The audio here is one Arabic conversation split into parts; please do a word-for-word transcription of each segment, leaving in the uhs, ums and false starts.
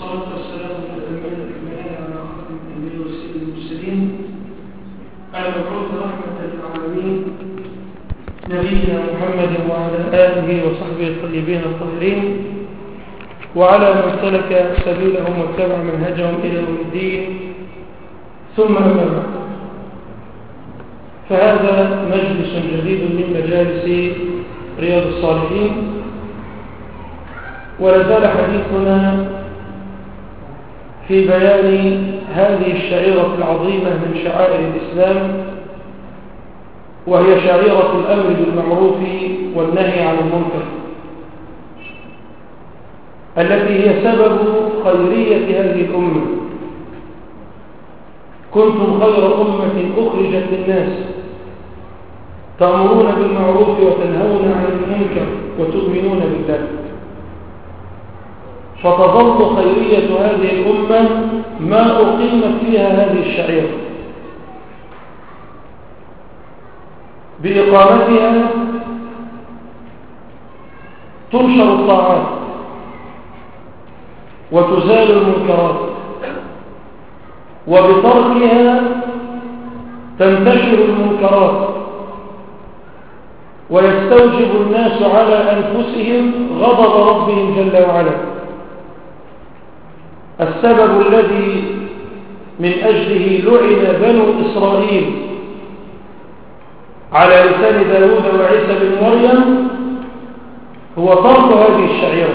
والصلاة والسلام على الأكملين على خاتم الأنبياء والسيد المرسلين المبعوث رحمة للعالمين نبينا محمد وعلى آله وصحبه الطيبين الطاهرين وعلى من سلك سبيلهم واتبع منهجهم إلى يوم الدين. ثم أما بعد، فهذا مجلس جديد من مجالس رياض الصالحين، ولا زال حديثنا في بيان هذه الشعيرة العظيمة من شعائر الإسلام، وهي شعيرة الأمر بالمعروف والنهي عن المنكر، التي هي سبب خيرية هذه الأمة. كنتم خير أمة أخرجت للناس تأمرون بالمعروف وتنهون عن المنكر وتؤمنون بالله. فتظل خيرية هذه الأمة ما أقيمت فيها هذه الشعيرة، بإقامتها تنشر الطاعات وتزال المنكرات، وبتركها تنتشر المنكرات ويستوجب الناس على أنفسهم غضب ربهم جل وعلا. السبب الذي من أجله لعن بنو إسرائيل على لسان داود وعيسى بن مريم هو ترك هذه الشعيرة.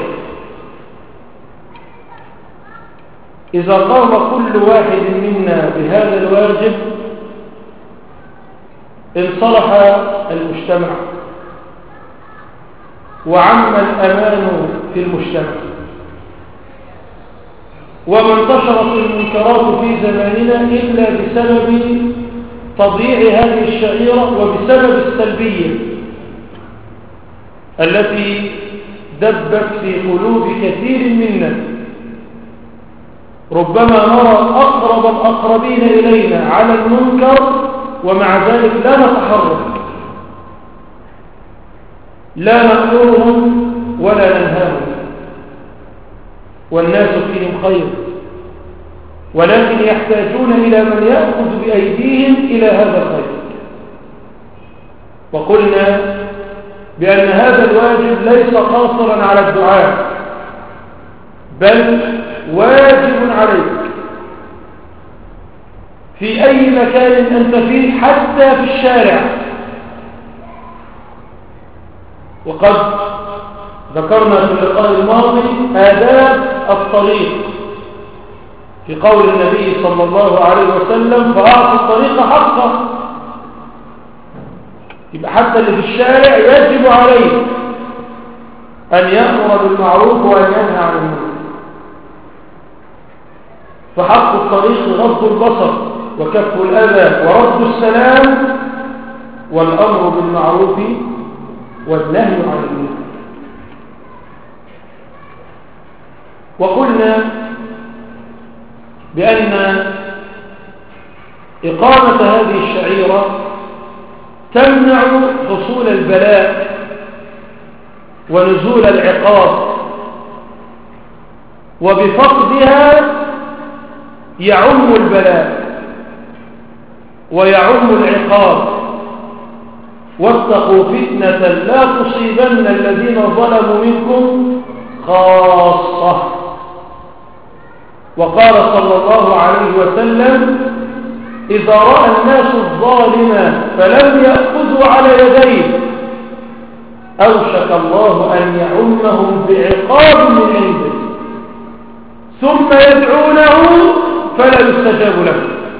إذا قام كل واحد منا بهذا الواجب انصلح المجتمع وعم الأمان في المجتمع، وما انتشرت المنكرات في زماننا إلا بسبب تضييع هذه الشعيرة وبسبب السلبية التي دبت في قلوب كثير منا. ربما نرى أقرب الأقربين إلينا على المنكر ومع ذلك لا نتحرك، لا نأمرهم ولا ننهاهم، والناس فيهم خير، ولكن يحتاجون إلى من يأخذ بأيديهم إلى هذا الخير. وقلنا بأن هذا الواجب ليس قاصرا على الدعاء، بل واجب عليك في أي مكان أنت فيه، حتى في الشارع. وقد ذكرنا في اللقاء الماضي آداب الطريق في قول النبي صلى الله عليه وسلم: فأعطوا الطريق حقه. يبقى حتى اللي في الشارع يجب عليه أن يأمر بالمعروف وأن ينهى عن المنكر. فحق الطريق غض البصر وكف الأذى ورد السلام والأمر بالمعروف والنهي عن المنكر. وقلنا بأن إقامة هذه الشعيرة تمنع حصول البلاء ونزول العقاب، وبفقدها يعم البلاء ويعم العقاب. واتقوا فتنة لا تصيبن الذين ظلموا منكم خاصة. وقال صلى الله عليه وسلم: إذا رأى الناس الظالم فلم يأخذوا على يديه أوشك الله أن يعمهم بعقاب من عنده ثم يدعونه فلا يستجاب له.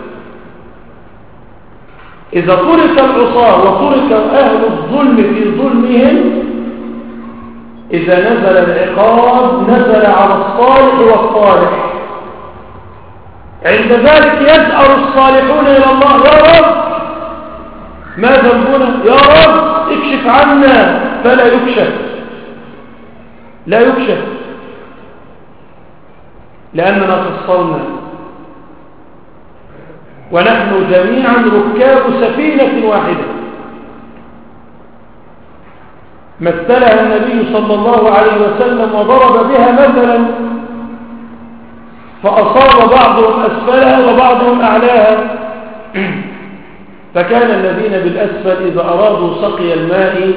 إذا ترك العصاة وترك أهل الظلم في ظلمهم، إذا نزل العقاب نزل على الصالح والطالح. عند ذلك يسأل الصالحون إلى الله: يا رب ما ذنبنا؟ يا رب اكشف عنا. فلا يكشف، لا يكشف، لأننا قصرنا، ونحن جميعا ركاب سفينة واحدة مثلها النبي صلى الله عليه وسلم وضرب بها مثلا فأصاب بعضهم أسفلها وبعضهم أعلاها. فكان الذين بالأسفل إذا أرادوا سقي الماء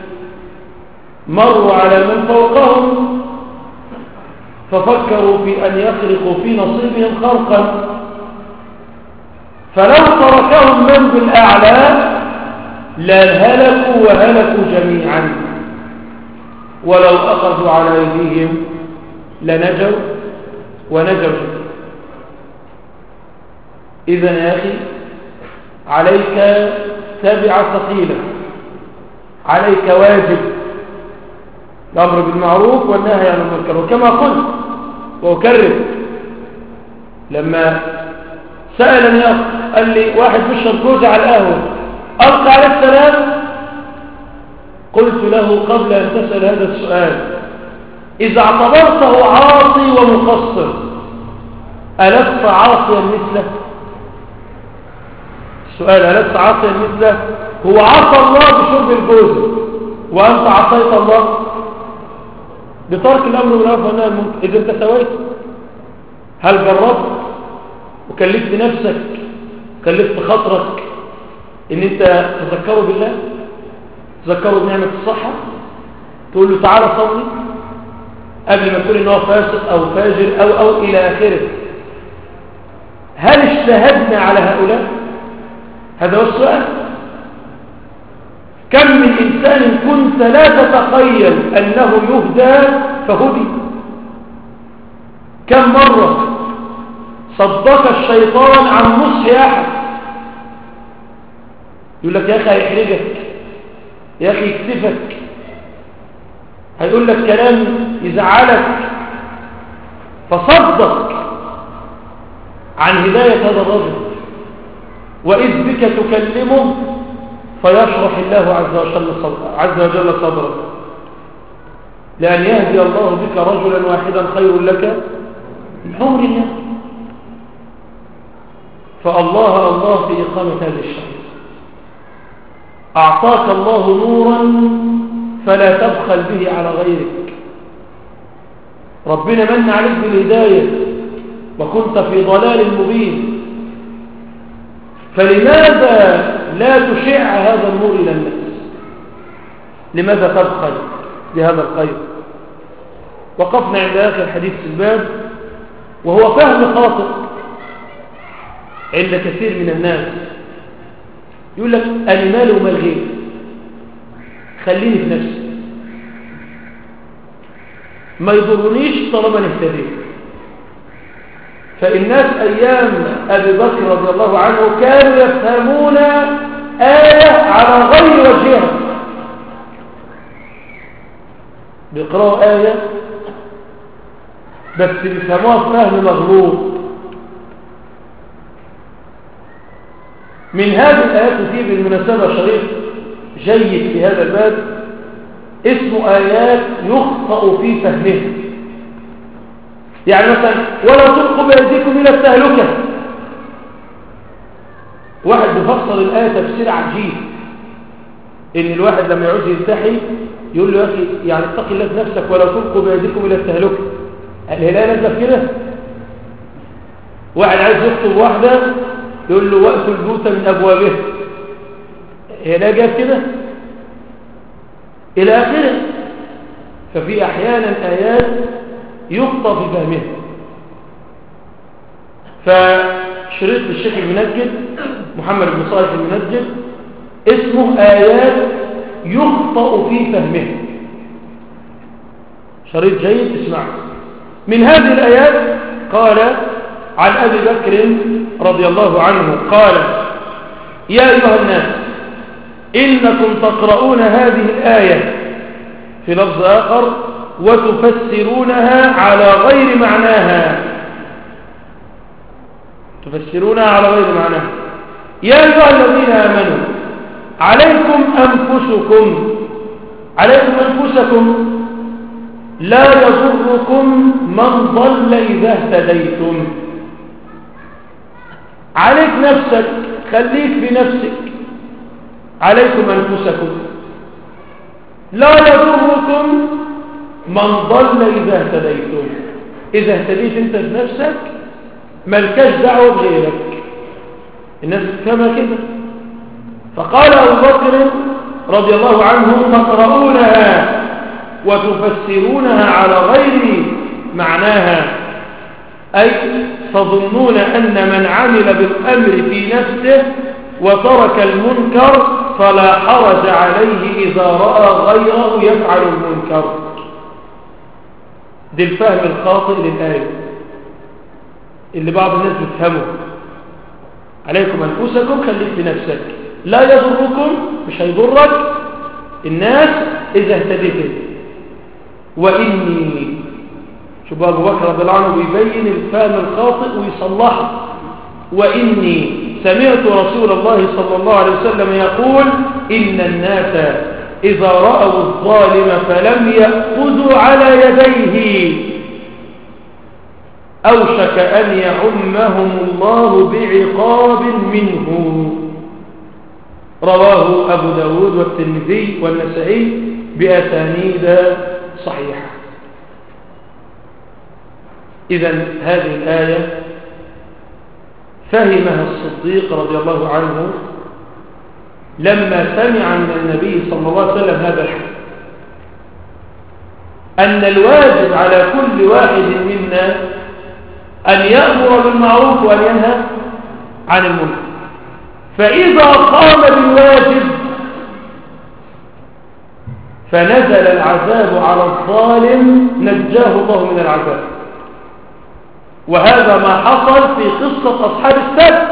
مروا على من فوقهم ففكروا في أن يخرقوا في نصيبهم خرقا، فلو تركهم من بالأعلى لهلكوا وهلكوا جميعا، ولو أخذوا على أيديهم لنجوا ونجوا. إذن يا أخي عليك تبع ثقيلة، عليك واجب الأمر بالمعروف والنهي عن المنكر. وكما قلت وأكرر، لما سألني قال لي واحد بيشرب جوزة على القهوة ألقى على السلام، قلت له قبل أن تسأل هذا السؤال إذا اعتبرته عاصي ومقصر ألست عاصيا مثله؟ السؤال ألست عاصيا مثله؟ هو عصى الله بشرب الجوزة وأنت عصيت الله بترك الأمر بالمعروف والنهي عن المنكر. إذا أنت سويت، هل جربت وكلفت نفسك كلفت خاطرك ان انت تذكره بالله، تذكره بنعمة الصحة، تقول له تعالى صلي قبل ما تقول ان هو فاسق او فاجر او او الى اخره؟ هل اجتهدنا على هؤلاء؟ هذا هو السؤال. كم من انسان كنت لا تتخيل انه يهدى فهدي؟ كم مرة صدق الشيطان عن نصح احد، يقول لك يا اخي هيحرجك، يا اخي يكسفك، هيقول لك كلام يزعلك، فصدق عن هداية هذا الرجل، وإذ بك تكلمه فيشرح الله عز وجل صدره، عز وجل صدره. لأن يهدي الله بك رجلا واحدا خير لك من حمر النعم. فالله الله في إقامة هذا الشيء. أعطاك الله نورا فلا تبخل به على غيرك. ربنا من عليك بالهداية وكنت في ضلال مبين، فلماذا لا تشع هذا النور إلى الناس؟ لماذا تبخل بهذا الخير؟ وقفنا عند آخر حديث الباب، وهو فهم خاطئ عند كثير من الناس. يقول لك أنا مالي ومال غيري، خليني في نفسي، ما يضرنيش طالما انا اهتديت. فالناس أيام أبي بكر رضي الله عنه كانوا يفهمون آية على غير وجهها، بيقرأوا آية بس بيفهموها فهم مغلوط. من هذه الآيات في بالمناسبة شريط جيد في هذا الباب اسمه آيات يخطأ في فهمها. يعني مثلا ولا تلقوا بأيديكم إلى التهلكة، واحد بيفسر الآية تفسير عجيب، إن الواحد لما يعوز يلتحي يقول له يا أخي يعني اتق الله في نفسك ولا تلقوا بأيديكم إلى التهلكة. الهلاية نزل كده. واحد عايز يخطب واحدة يقول له وقت البيوت من أبوابها، هنا جاب كده إلى آخره. ففي أحيانا آيات يخطأ في فهمها. فشريط للشيخ المنجد محمد بن صالح المنجد اسمه آيات يخطأ في فهمها، شريط جيد اسمعه. من هذه الآيات قال عن أبي بكر رضي الله عنه قال يا أيها الناس إنكم تقرؤون هذه الآية في لفظ آخر وتفسرونها على غير معناها، تفسرونها على غير معناها. يا أيها الذين آمنوا عليكم أنفسكم، عليكم أنفسكم لا يضركم من ضل إذا اهتديتم. عليك نفسك، خليك بنفسك، عليكم أنفسكم لا يضركم من ضل إذا اهتديتم. إذا اهتديت أنت بنفسك ملكاش دعوة بغيرك. الناس كما كده. فقال أبو بكر رضي الله عنه تقرؤونها وتفسرونها على غير معناها، أي تظنون أن من عمل بالأمر في نفسه وترك المنكر فلا حرج عليه إذا رأى غيره يفعل المنكر. دي الفهم الخاطئ للآية اللي بعض الناس بتفهمه. عليكم أنفسكم، خليك بنفسك، لا يضركم، مش هيضرك الناس إذا اهتديت. وإني، شوف أبو بكر رضي الله عنه بيبين الفهم الخاطئ ويصلحه. وإني سمعت رسول الله صلى الله عليه وسلم يقول إن الناس إذا رأوا الظالم فلم يأخذوا على يديه أوشك أن يعمهم الله بعقاب منه. رواه أبو داود والترمذي والنسائي بأسانيد صحيحة. إذن هذه الآية فهمها الصديق رضي الله عنه لما سمع من النبي صلى الله عليه وسلم هذا الحديث، أن الواجب على كل واحد منا أن يأمر بالمعروف وأن ينهى عن المنكر. فإذا قام بالواجب فنزل العذاب على الظالم نجاه الله من العذاب. وهذا ما حصل في قصة أصحاب السبت.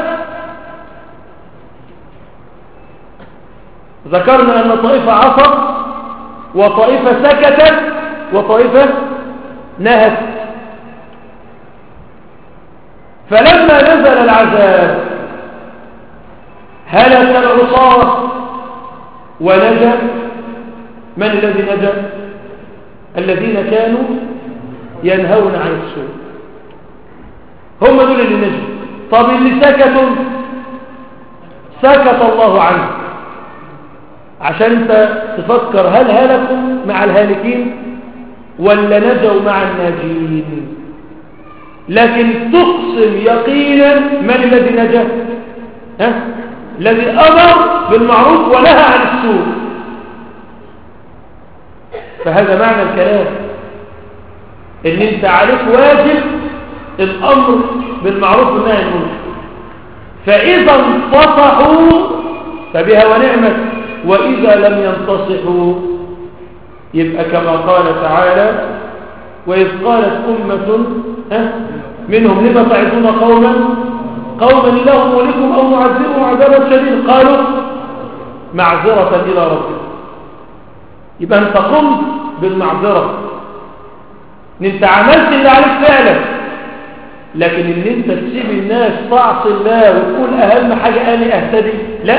ذكرنا أن طائفة عصت وطائفة سكتت وطائفة نهت. فلما نزل العذاب هلك العصاة ونجا من الذي نجا؟ الذين كانوا ينهون عن السوء، هم دول اللي نجوا. طب اللي سكتوا سكت الله عنه، عشان انت تفكر هل هلكوا مع الهالكين ولا نجوا مع الناجين. لكن تقسم يقينا من الذي نجا؟ ها؟ الذي أمر بالمعروف ونهى عن السوء. فهذا معنى الكلام، ان انت عليك واجب الأمر بالمعروف والنهي عن المنكر. فإذا انتصحوا فبها ونعمت، وإذا لم ينتصحوا يبقى كما قال تعالى وإذ قالت أمة منهم لما تعظون قوما قوما الله مهلكهم أو معذبهم عذابا شديدا قالوا معذرة إلى ربهم. يبقى أنت قمت بالمعذرة، ان انت عملت اللي عليك فعلا، لكن ان انت تسيب الناس تعصي الله وتقول اهم حاجة انا اهتدي، لا،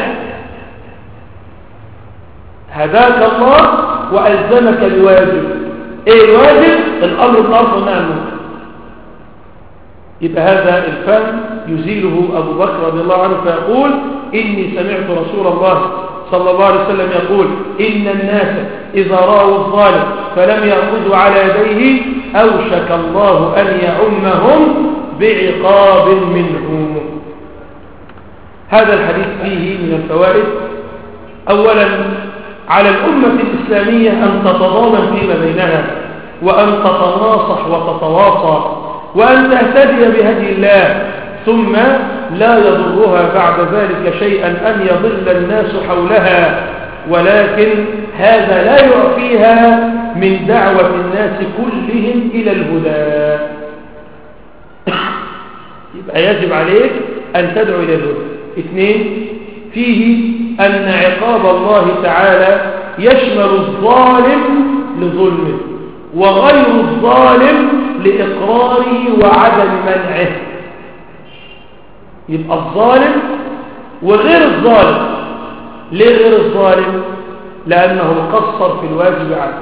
هداك الله والزمك الواجب. ايه الواجب؟ الامر بالمعروف والنهي عن المنكر. يبقى هذا الفهم يزيله ابو بكر رضي الله عنه فيقول اني سمعت رسول الله صلى الله عليه وسلم يقول إن الناس إذا رأوا الظالم فلم يأخذوا على يديه أوشك الله أن يعمهم بعقاب منه. هذا الحديث فيه من الفوائد: أولا على الأمة الإسلامية أن تتضامن فيما بينها، وأن تتناصح وتتواصى، وأن تهتدي بهدي الله، ثم لا يضرها بعد ذلك شيئا أن يضل الناس حولها، ولكن هذا لا يعفيها من دعوة الناس كلهم إلى الهدى. يبقى يجب عليك أن تدعو إلى الهدى. اثنين، فيه أن عقاب الله تعالى يشمل الظالم لظلمه وغير الظالم لإقراره وعدم منعه. يبقى الظالم وغير الظالم. ليه غير الظالم؟ لأنه قصر في الواجب عنه.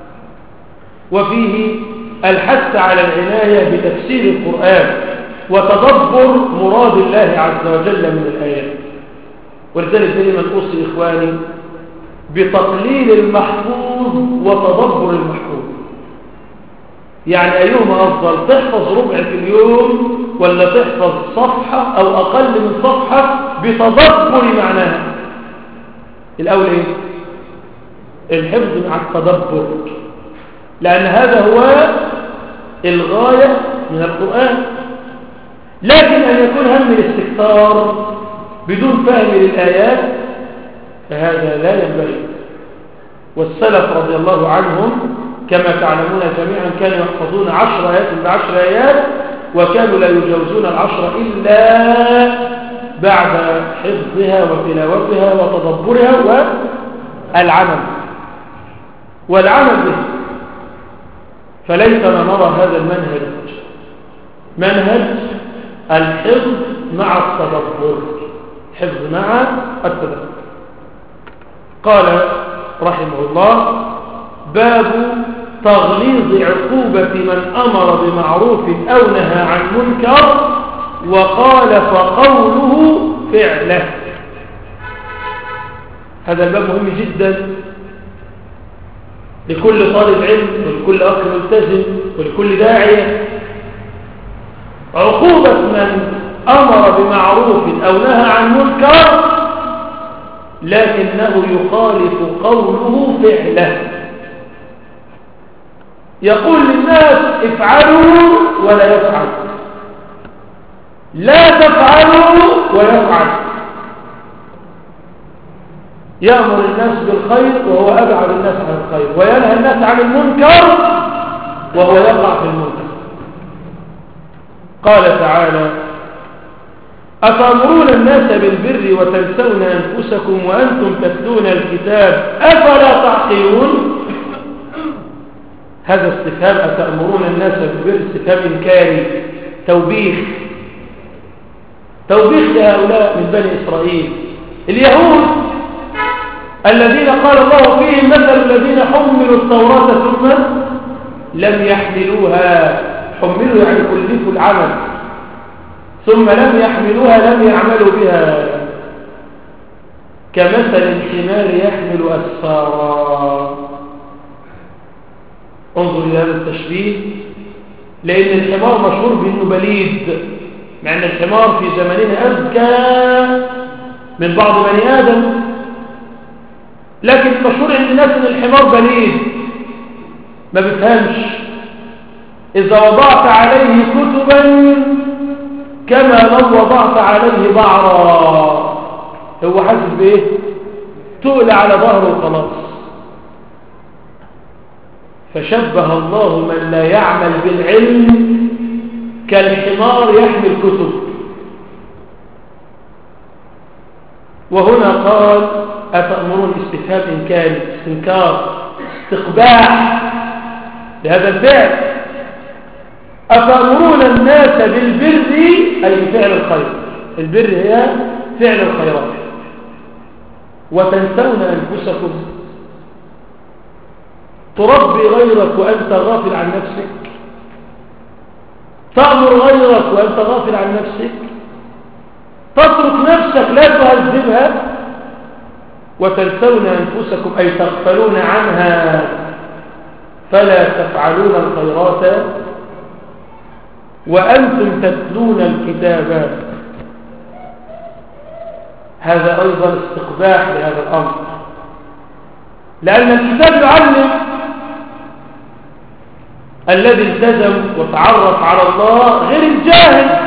وفيه الحث على العناية بتفسير القرآن وتدبر مراد الله عز وجل من الآيات. ولذلك دائما أوصي إخواني بتقليل المحفوظ وتدبر المحفوظ. يعني أيهما أفضل؟ تحفظ ربع في اليوم ولا تحفظ صفحة أو أقل من صفحة بتدبر معناها؟ الأول إيه؟ الحفظ مع التدبر، لأن هذا هو الغاية من القرآن. لكن أن يكون هم الاستكثار بدون فهم للآيات فهذا لا ينبغي. والسلف رضي الله عنهم كما تعلمون جميعا كانوا يحفظون عشر آيات بعشر آيات، وكانوا لا يجوزون العشر إلا بعد حفظها وتلاوتها وتدبرها والعمل والعمل به. فليتنا نرى هذا المنهج، منهج الحفظ مع التدبر، حفظ مع التدبر. قال رحمه الله: باب تغليظ عقوبة من أمر بمعروف أو نهى عن منكر وخالف قوله فعله. هذا الباب مهم جدا لكل طالب علم ولكل أخ ملتزم ولكل داعية. عقوبة من أمر بمعروف أو نهى عن منكر لكنه يخالف قوله فعله، يقول للناس افعلوا ولا يفعل، لا تفعلوا ويفعل، يأمر الناس بالخير وهو أبعد الناس عن الخير، وينهى الناس عن المنكر وهو يقع في المنكر. قال تعالى: أتأمرون الناس بالبر وتنسون أنفسكم وأنتم تتلون الكتاب أفلا تعقلون؟ هذا استفهام أتأمرون الناس بالبر استفهام إنكاري، توبيخ، توبيخ لهؤلاء من بني إسرائيل اليهود الذين قال الله فيهم: مثل الذين حملوا التوراة ثم لم يحملوها. حملوا يعني كلفوا العمل، ثم لم يحملوها، لم يعملوا بها، كمثل الحمار يحمل أسفارا. انظر إلى هذا التشبيه، لأن الحمار مشهور بأنه بليد، مع أن الحمار في زمننا أذكى من بعض بني آدم، لكن مشهور عند الناس أن الحمار بليد ما بيفهمش. إذا وضعت عليه كتبا كما لو وضعت عليه بعرا، هو حاسس بإيه؟ تقل على ظهره وخلاص. فشبه الله من لا يعمل بالعلم كالحمار يحمل كتب. وهنا قال: أتأمرون استفهام إنكاري، استنكار، استقباح لهذا الفعل. أتأمرون الناس بالبر أي فعل الخير، البر هي فعل الخيرات، وتنسون أنفسكم، تربي غيرك وأنت غافل عن نفسك، تأمر غيرك وأنت غافل عن نفسك، تترك نفسك لا تهذبها، وتنسون أنفسكم أي تغفلون عنها فلا تفعلون الخيرات وأنتم تتلون الكتاب. هذا أيضا استقباح لهذا الأمر، لأن الكتاب يعلم الذي التزم وتعرف على الله غير الجاهل.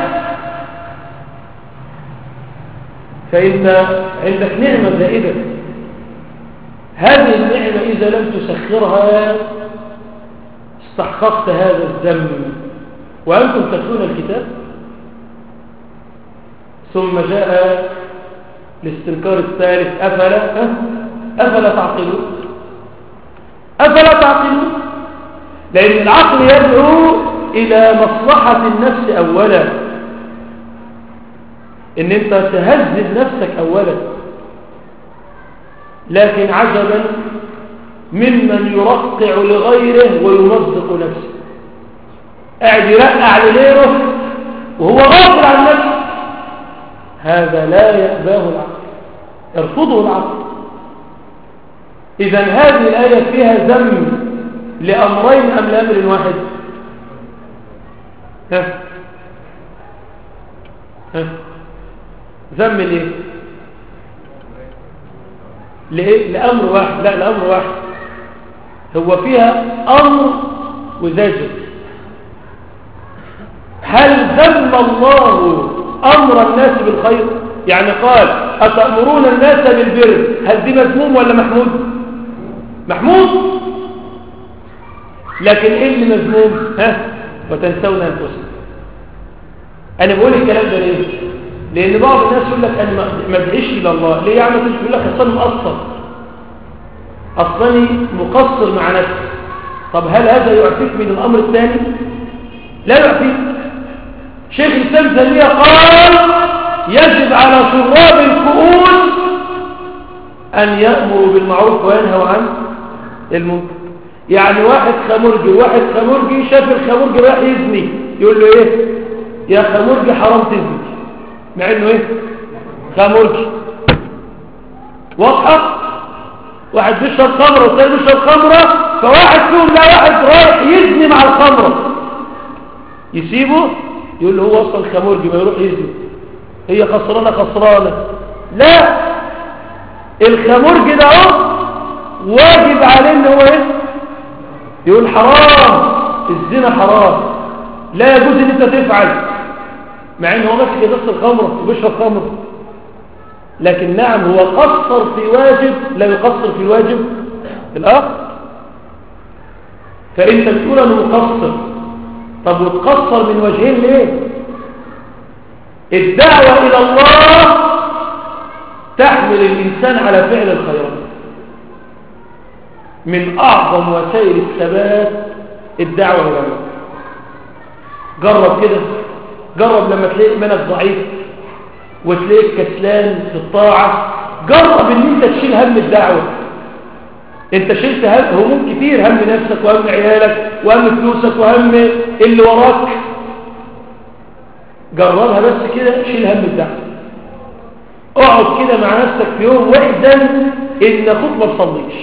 فإنت عندك نعمة زائدة، هذه النعمة إذا لم تسخرها استحققت هذا الذنب وأنتم تتلون الكتاب. ثم جاء الاستنكار الثالث: أفلا أفلا تعقلون، أفلا تعقلون، لأن العقل يدعو إلى مصلحة النفس أولا، إن أنت تهذب نفسك أولا. لكن عجبا ممن يرقع لغيره ويمزق نفسه، قاعد يرقع لغيره وهو غافل عن نفسه. هذا لا يأباه العقل، يرفضه العقل. إذا هذه الآية فيها ذم لأمرين أم لأمر واحد؟ ها؟ ها ذم ليه؟ لإيه؟ لأمر واحد. لا لأمر واحد، هو فيها أمر وزجر. هل ذم الله أمر الناس بالخير؟ يعني قال أتأمرون الناس بالبر، هل دي مذموم ولا محمود؟ محمود. لكن إيه اللي مذموم؟ ها وتنسون أنفسكم. أنا بقول الكلام ده ليه؟ لأن بعض الناس يقول لك أنا ما ادعيش إلى الله. ليه يا عم؟ يقول لك أصلا مقصر، أصلا مقصر مع نفسي. طب هل هذا يعفيك من الأمر الثاني؟ لا يعفيك. شيخ الإسلام تيمية قال يجب على شراب الكؤوس أن يأمروا بالمعروف وينهوا عن المنكر. يعني واحد خمرجي واحد خمرجي شاف الخمرجي رايح يزني، يقول له ايه؟ يا خمرجي حرام تزني، مع انه ايه؟ خمرجي. واضحه؟ واحد بيشرب خمره والثاني بيشرب خمره، فواحد فيهم لا واحد رايح يزني مع الخمره، يسيبه؟ يقول له هو اصلا خمرجي ما يروح يزني، هي خسرانه خسرانه. لا، الخمرجي ده اهو واجب عليه ان هو ايه؟ يقول حرام، الزنا حرام، لا يجوز ان انت تفعل، مع ان هو ماسك ازازه الخمره وبيشرب خمر. لكن نعم هو قصر في واجب لا يقصر في الواجب الاخر. فانت بتقول انه مقصر، طب وتقصر من وجهين ليه؟ الدعوه الى الله تحمل الانسان على فعل الخيرات. من اعظم وسائل الثبات الدعوه الى الله. جرب كده، جرب لما تلاقي ايمانك ضعيف وتلاقيك كسلان في الطاعه، جرب ان انت تشيل هم الدعوه. انت شلت هموم كتير، هم نفسك وهم عيالك وهم فلوسك وهم اللي وراك، جربها بس كده، شيل هم الدعوه. اقعد كده مع نفسك في يوم واحدا ان اخوك ما تصليش،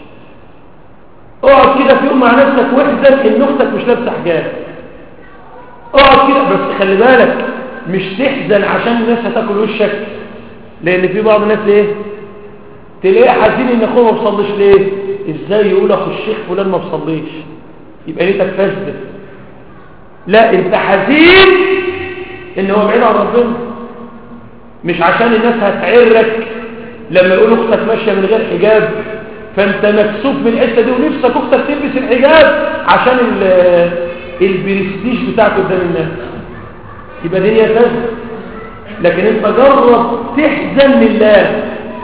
اقعد كده في يوم مع نفسك واحدا ان اختك مش لابسه حجاب، اقعد كده بس خلي بالك مش تحزن عشان الناس هتاكل وشك. لان في بعض الناس ايه تلاقيه حزين ان اخوه ما بيصليش. ليه؟ ازاي يقول اخو الشيخ فلان ما بيصليش؟ يبقى نيتك فاسده. لا، انت حزين ان هو بعيد عن ربنا، مش عشان الناس هتعرك لما يقولوا اختك ماشيه من غير حجاب، فانت مكسوف من الحته دي ونفسك اختك تلبس الحجاب عشان البرستيج بتاعك قدام الناس، يبقى دي نيه فاسده. لكن انت جرب تحزن لله،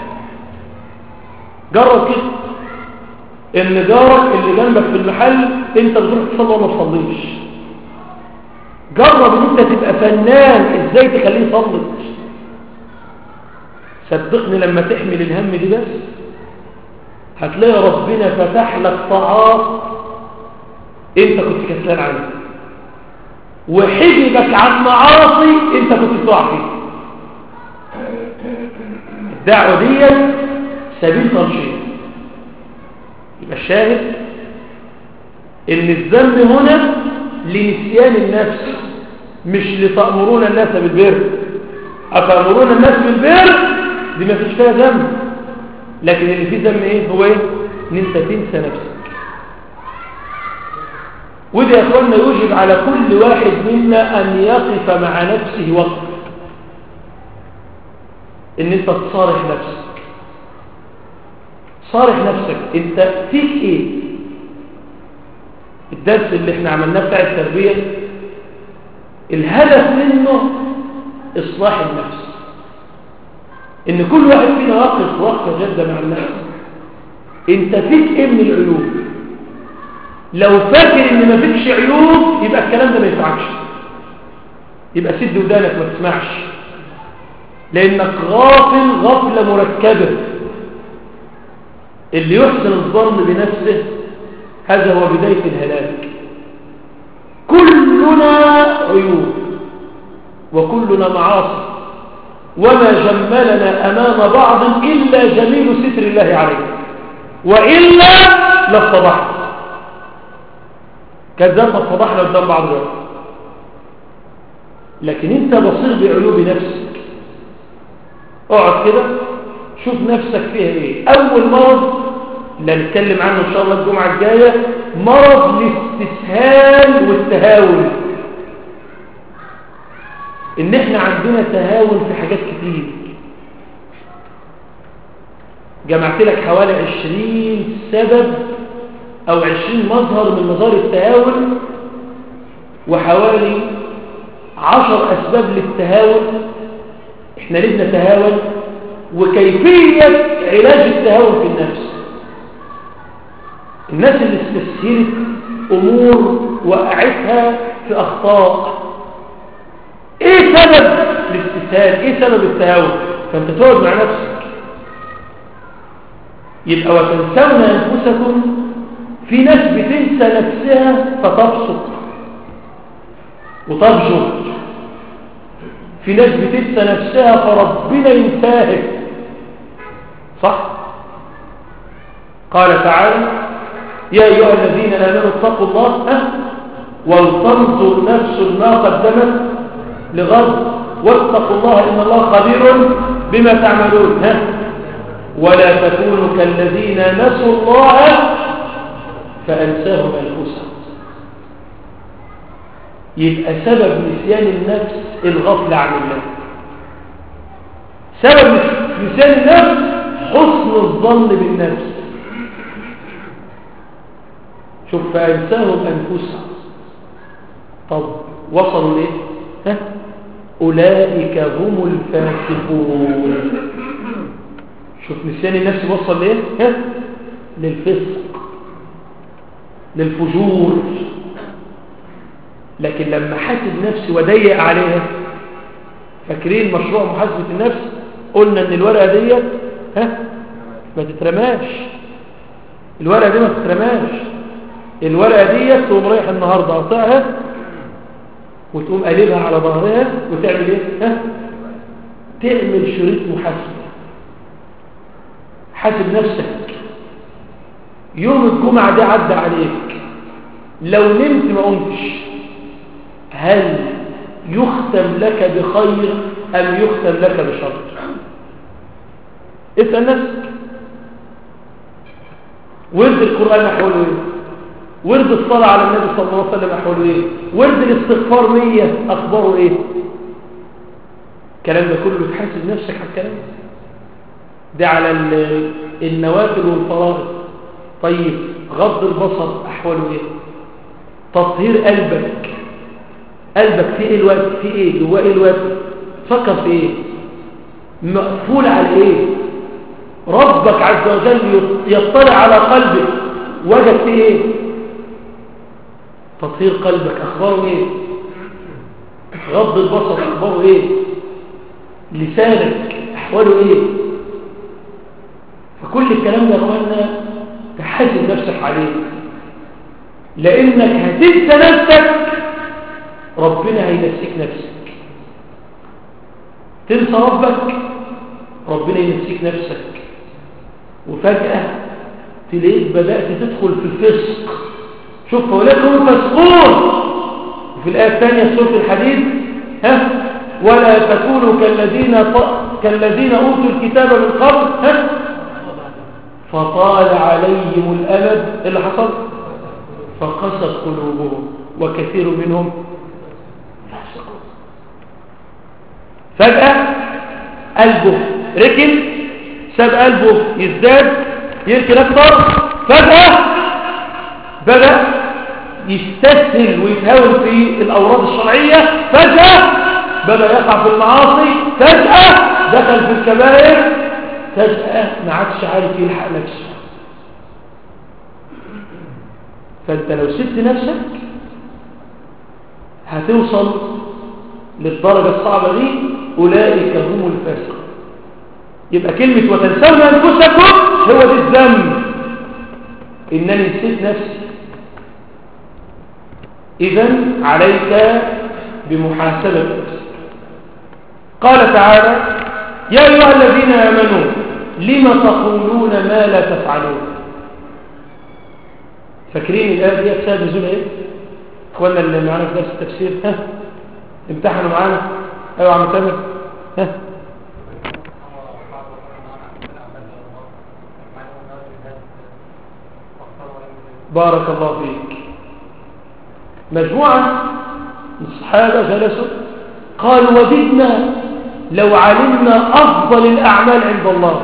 جرب كده ان جارك اللي جنبك في المحل انت بتروح تصلي وما تصليش، جرب ان انت تبقى فنان ازاي تخليه يصلي. صدقني لما تحمل الهم دي بس هتلاقي ربنا فتح لك طاعات انت كنت كسلان عنها، وحجبك عن معاصي انت كنت بتقع فيها. الدعوه دي سبيل تنشيط. يبقى الشاهد ان الذنب هنا لنسيان النفس، مش لتأمرون الناس بالبر. أتأمرون الناس بالبر دي ما فيش فيها ذنب، لكن اللي فيه ذنب ايه هو ايه؟ ان انت تنسى نفسك. وده يا اخوانا يوجب على كل واحد منا ان يقف مع نفسه وقت، ان انت تصارح نفسك. صارح نفسك انت فيك ايه. الدرس اللي احنا عملناه بتاع التربيه الهدف منه اصلاح النفس، ان كل واحد فينا واقف وقفه جاده مع النفس. انت فيك ايه من العيوب؟ لو فاكر ان ما فيكش عيوب يبقى الكلام ده ما ينفعكش، يبقى سد ودانك ما تسمعش، لانك غافل غفله مركبه. اللي يحسن الظن بنفسه هذا هو بدايه الهلاك. كلنا عيوب وكلنا معاصي، وما جملنا امام بعض الا جميل ستر الله عليه، والا لافتضحنا. كذا اتفضحنا قدام بعض دلوقتي. لكن انت بصير بعيوب نفسك. اقعد كده شوف نفسك فيها ايه. اول مرض اللي هنتكلم عنه ان شاء الله الجمعة الجاية مرض الاستسهال والتهاون. ان احنا عندنا تهاون في حاجات كتير. جمعت لك حوالي عشرين سبب او عشرين مظهر من مظاهر التهاون، وحوالي عشر اسباب للتهاون. احنا ليه بنتهاون وكيفية علاج التهاون في النفس. الناس اللي استسهلت امور وقعتها في اخطاء. ايه سبب الاستسهال؟ ايه سبب التهاون؟ فانت تقعد مع نفسك. يبقى وتنسون انفسكم. في ناس بتنسى نفسها فتبسط وتبجر. في ناس بتنسى نفسها فربنا ينساها. صح؟ قال تعالى يا ايها الذين امنوا اتقوا الله ولتنظر نفس ما قدمت لغد واتقوا الله ان الله خبير بما تعملون. ها ولا تكونوا كالذين نسوا الله فانساهم انفسهم. يبقى سبب نسيان النفس الغفله عن الله. سبب نسيان النفس حسن الظن بالنفس. شوف فانساهم انفسهم. طب وصلوا ليه؟ ها اولئك هم الفاسقون. شوف نسيان النفس وصل ليه؟ ها للفسق للفجور. لكن لما حاسب نفسي وضيق عليها، فاكرين مشروع محاسبة النفس؟ قلنا ان الورقة دي ها ما تترماش. الورقة دي ما تترماش. الورقة دي تقوم رايح النهاردة قطعها وتقوم قلبها على ظهرها وتعمل ايه؟ ها تعمل شريط محاسبة. حاسب نفسك. يوم الجمعة ده عدى عليك، لو نمت ما قمتش، هل يختم لك بخير أم يختم لك بشر؟ اسأل نفسك. ورد القرآن أحوله ايه؟ ورد الصلاة على النبي صلى الله عليه وسلم أحوله ايه؟ ورد الاستغفار مية أخباره ايه؟ الكلام ده كله تحاسب نفسك على الكلام ده على النوافل والفرائض. طيب غض البصر أحوله ايه؟ تطهير قلبك. قلبك في ايه الوقت؟ في ايه جواه ايه الوقت؟ فكر في ايه؟ مقفول على ايه؟ ربك عز وجل يطلع على قلبك، وجد في ايه؟ تطهير قلبك اخباره ايه؟ غض البصر اخباره ايه؟ لسانك احواله ايه؟ فكل الكلام ده يا اخوانا تحاسب نفسك عليه، لانك هتنسى نفسك ربنا هينسيك نفسك. تنسى ربك ربنا ينسيك نفسك. وفجأة تلاقيك بدأت تدخل في الفسق. شوف فأولئك هم الفاسقون. وفي الآية الثانية سورة الحديد ها ولا تكونوا كالذين كالذين أوتوا الكتاب من قبل ها فطال عليهم الأمد. اللي حصل فقست قلوبهم وكثير منهم فاسقون. فجأة قلبه ركن، ساب قلبه يزداد يركن أكثر. فجأة بدأ يستسهل ويتهاون في الأوراد الشرعية. فجأة بدأ يقع في المعاصي. فجأة دخل في الكبائر. فجأة ما عادش عارف يلحق نفسه. فأنت لو سبت نفسك هتوصل للدرجة الصعبة دي. أولئك هم الفاسقون. يبقى كلمة وتنسون أنفسكم هو دي الذنب، إنني نسيت نفسي. إذن عليك بمحاسبة نفسك. قال تعالى يا أيها الذين آمنوا لم تقولون ما لا تفعلون. فاكرين الآية دي بسبب نزول ايه؟ اخوانا اللي معنا في درس التفسير ها امتحنوا معانا. ايوه يا عم تامر. ها بارك الله فيك. مجموعة من الصحابة جلسوا قالوا وددنا لو علمنا أفضل الأعمال عند الله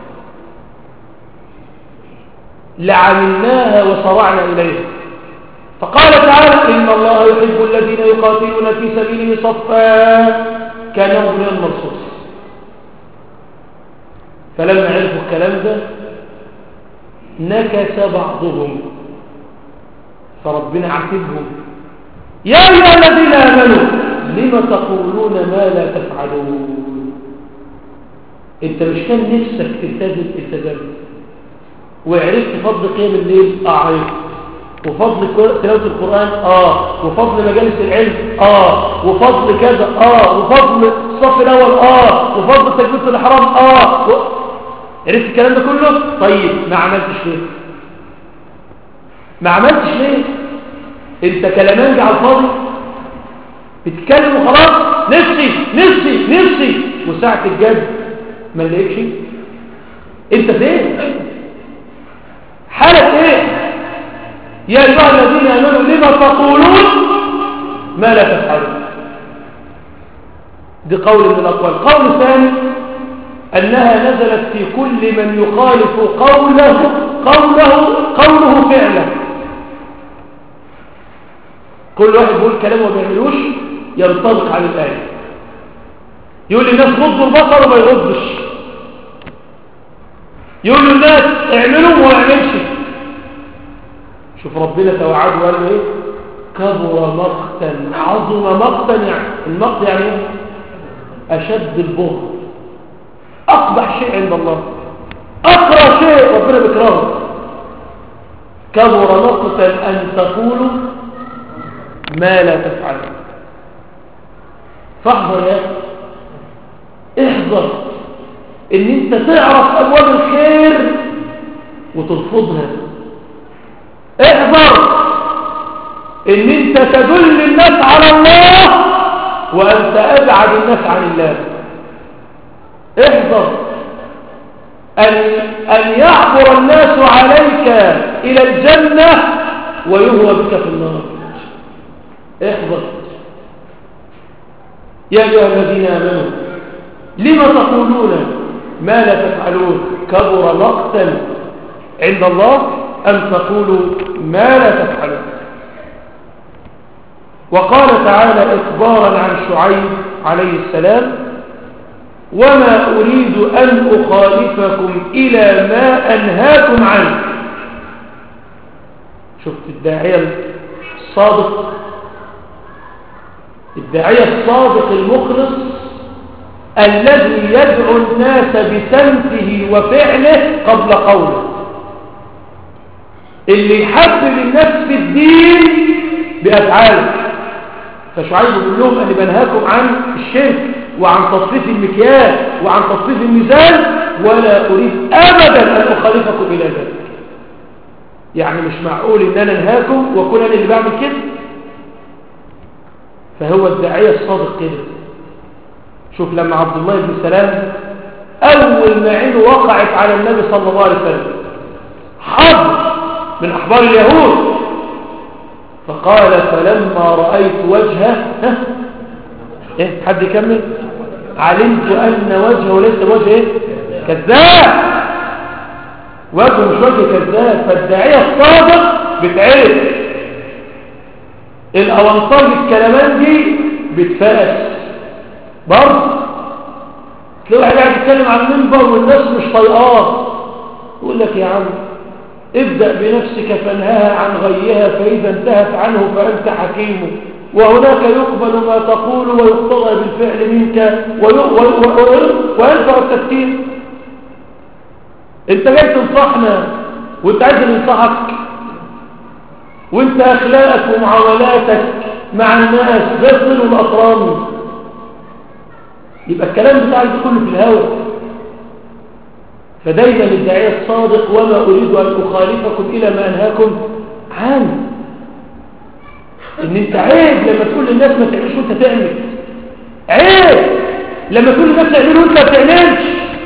لعملناها وصرعنا إليها. فقال تعالى إن الله يحب الذين يقاتلون في سبيله صفا كأنهم بنيان مرصوص. فلما عرفوا الكلام ده نكس بعضهم فربنا عاتبهم يا أيها الذين آمنوا لم تقولون ما لا تفعلون. انت مش كان نفسك تلتزم التزمت وعرفت فضل قيام الليل اه عرفت وفضل تلاوة القرآن اه وفضل مجالس العلم اه وفضل كذا اه وفضل الصف الاول اه وفضل تكبيرة الاحرام اه و... عرفت الكلام ده كله. طيب ما عملتش ليه ما عملتش ليه انت كلمان على الفاضي بتتكلم وخلاص نفسي نفسي نفسي وساعة الجد ما نلاقيكش. انت فين حالك ايه يا ايها الذين امنوا لما تقولون ما لا تفعلون. دي قول من الاقوال. قول ثاني انها نزلت في كل من يخالف قوله قوله قوله فعله. كل واحد بيقول كلام وما بيعملوش ينطبق على الآية. يقول للناس غضوا البصر وما يغضش. يقول للناس اعملوا وما يعملش. شوف ربنا توعد وقال ايه كبر مقتا عظم مقتا. يعني المقت يعني ايه اشد البغض اقبح شيء عند الله اقرأ شيء ربنا بيكرهه. كبر مقتا ان تقولوا ما لا تفعل. فاحذر يا احذر ان انت تعرف ابواب الخير وترفضها. احذر ان انت تدل الناس على الله وانت ابعد الناس عن الله. احذر ان ان يعبر الناس عليك الى الجنة ويهوى بك في النار. احذر يا ايها الذين امنوا لما تقولون ما لا تفعلون كبر مقتا عند الله ان تقولوا ما لا تفعلون. وقال تعالى اخبارا عن شعيب عليه السلام وما اريد ان اخالفكم الى ما انهاكم عنه. شفت الداعية الصادق الداعية الصادق المخلص الذي يدعو الناس بسمته وفعله قبل قوله اللي يحبب الناس في الدين بأفعاله. فشعيب يقول لهم أني بنهاكم عن الشرك وعن تصفيف المكيال وعن تصفيف الميزان ولا أريد أبدا أن أخالفكم إلى ذلك. يعني مش معقول أن أنا انهاكم وأكون أنا اللي بعمل كده. فهو الداعية الصادق كده. شوف لما عبد الله بن سلام أول ما عينه وقعت على النبي صلى الله عليه وسلم حظ من أحبار اليهود فقال فلما رأيت وجهه إيه حد يكمل علمت أن وجهه ليس وجه إيه؟ كذاب. وجهه مش وجه كذاب. فالداعية الصادق بتعرف الأوانصار بالكلمان دي بتفاس برضه. تلاقي واحد قاعد يتكلم عن المنبر والناس مش طايقاه يقول لك يا عم ابدأ بنفسك فانهاها عن غيها فإذا انتهت عنه فأنت حكيم وهناك يقبل ما تقول ويقتضى بالفعل منك وينفع التفكير. انت جاي تنصحنا وانت عايز ننصحك وانت اخلاقك ومعاملاتك مع الناس زي الظل والاطرام يبقى الكلام بتاعك كله في الهوى. فدايما الداعية الصادق وما اريد ان اخالفكم الى ما انهاكم عنه. ان انت عيب لما تقول للناس ما تعملش وانت تعمل. لما كل الناس يعملوا انت ما بتعملش.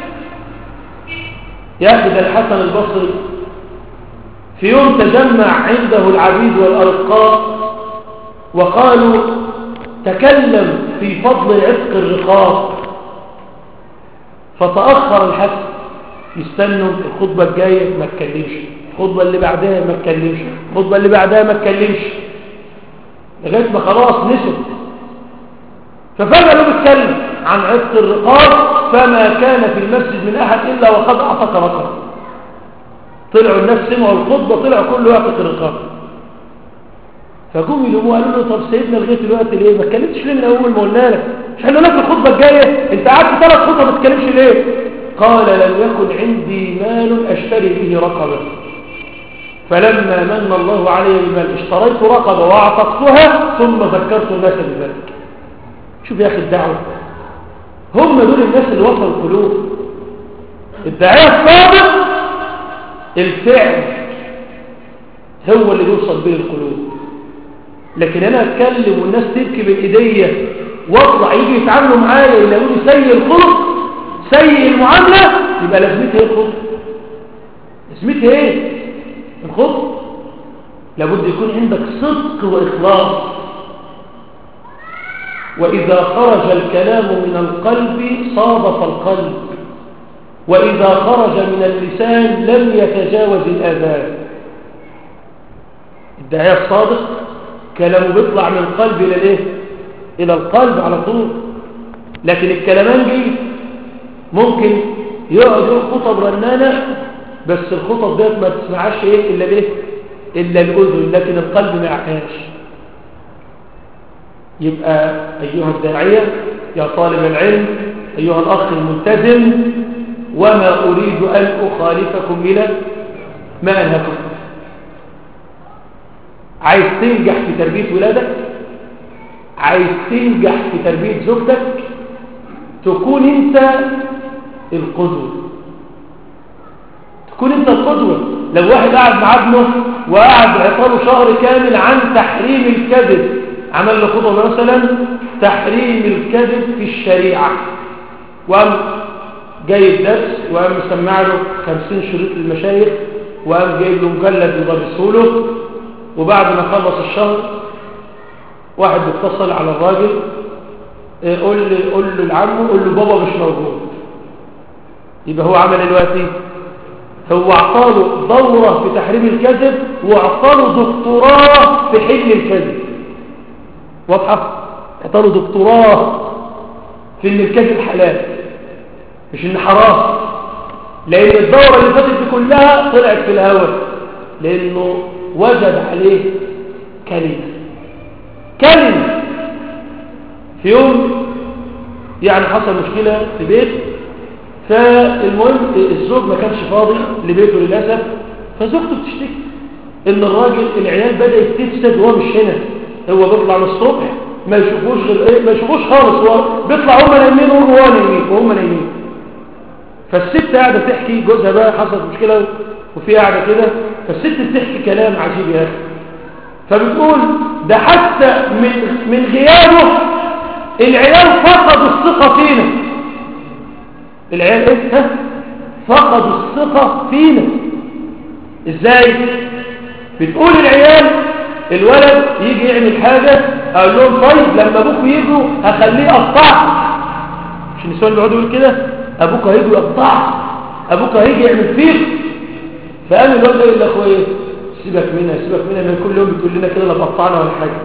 يا اخي ده الحسن البصري في يوم تجمع عنده العبيد والارقاء وقالوا تكلم في فضل عتق الرقاب، فتأخر الحسن يستنوا الخطبة الجاية ما تكلمش، الخطبة اللي بعدها ما تكلمش، الخطبة اللي بعدها ما تكلمش، لغاية ما خلاص نسوا. ففجأة له بيتكلم عن عتق الرقاب، فما كان في المسجد من أحد إلا وقد أعتق رقبة. طلعوا الناس سمعوا الخطبة، طلعوا كله يعتق الرقاب. فجم يلوموا قالوا له طب سيدنا لغايه دلوقتي ليه ما اتكلمتش ليه من اول ما قلنا لك؟ مش احنا قلنا لك الخطبه الجايه انت قعدت ثلاث خطب ما تتكلمش ليه؟ قال لم يكن عندي مال اشتري به رقبه، فلما من الله علي بالمال اشتريت رقبه واعتقتها ثم ذكرت الناس بذلك. شوف يا اخي الدعوه، هم دول الناس اللي وصلوا القلوب. الداعيه الصادق الفعل هو اللي بيوصل به القلوب. لكن انا اتكلم والناس تبكي بالايديه واطلع يجي يتعاملوا معايا يلاقوني سيء الخلق سيء المعامله، يبقى لازمتها ايه الخلق؟ لازمتها ايه الخلق؟ لابد يكون عندك صدق واخلاص. واذا خرج الكلام من القلب صادف القلب، واذا خرج من اللسان لم يتجاوز الاذان. الداعيه الصادق كلامه بيطلع من القلب الى الايه؟ الى القلب على طول. لكن الكلامانجي ممكن يقعد يقول خطب رنانه بس الخطب ديت ما تسمعهاش ايه الا الايه؟ الا الاذن، لكن القلب ما يعقهاش. يبقى ايها الداعيه يا طالب العلم ايها الاخ الملتزم، وما اريد ان اخالفكم الى ما انهاكم. عايز تنجح في تربية ولادك، عايز تنجح في تربية زوجتك، تكون انت القدوة. تكون انت القدوة. لو واحد قاعد مع ابنه وقاعد عطاله شهر كامل عن تحريم الكذب، عمل له خطبة مثلا تحريم الكذب في الشريعة، وقام جايب درس وقام مسمع له خمسين شريط للمشايخ وقام جايب له مجلد يدرسه له، وبعد ما خلص الشهر واحد بيتصل على الراجل قول له قول له لعمه قول له بابا مش موجود. يبقى هو عمل دلوقتي هو اعطاله دوره في تحريم الكذب واعطاله دكتوراه في حل الكذب. واضحه؟ اعطاله دكتوراه في ان الكذب حلال مش ان حرام، لان الدوره اللي فاتت دي كلها طلعت في الهواء، لانه وجد عليه كلمة كلمة في يوم يعني حصل مشكلة في بيت، فالمهم الزوج ما كانش فاضي لبيته للأسف، فزوجته بتشتكي ان الراجل العيال بدأت تفسد وهو مش هنا. هو بيطلع من الصبح ما يشوفوش غير ايه، ما يشوفوش خالص، هو بيطلع هم نايمين وهو نايمين وهم نايمين. فالست قاعدة تحكي، جوزها بقى حصلت مشكلة وفي قاعدة كده، فالست بتحكي كلام عجيب يا اخي. فبتقول ده حتى من من غيابه العيال فقدوا الثقة فينا. العيال ايه؟ ها؟ فقدوا الثقة فينا. ازاي؟ بتقول العيال الولد يجي يعمل حاجة اقول لهم طيب لما ابوك يجوا هخليه يقطعك. مش النسوان بيقعدوا يقول كده ابوك هيجي يقطعك، ابوك هيجي يعمل فيك. فقام الولد قال لاخويا سيبك منها سيبك منها، من كل يوم بتقول لنا كده لا قطعنا ولا حاجه.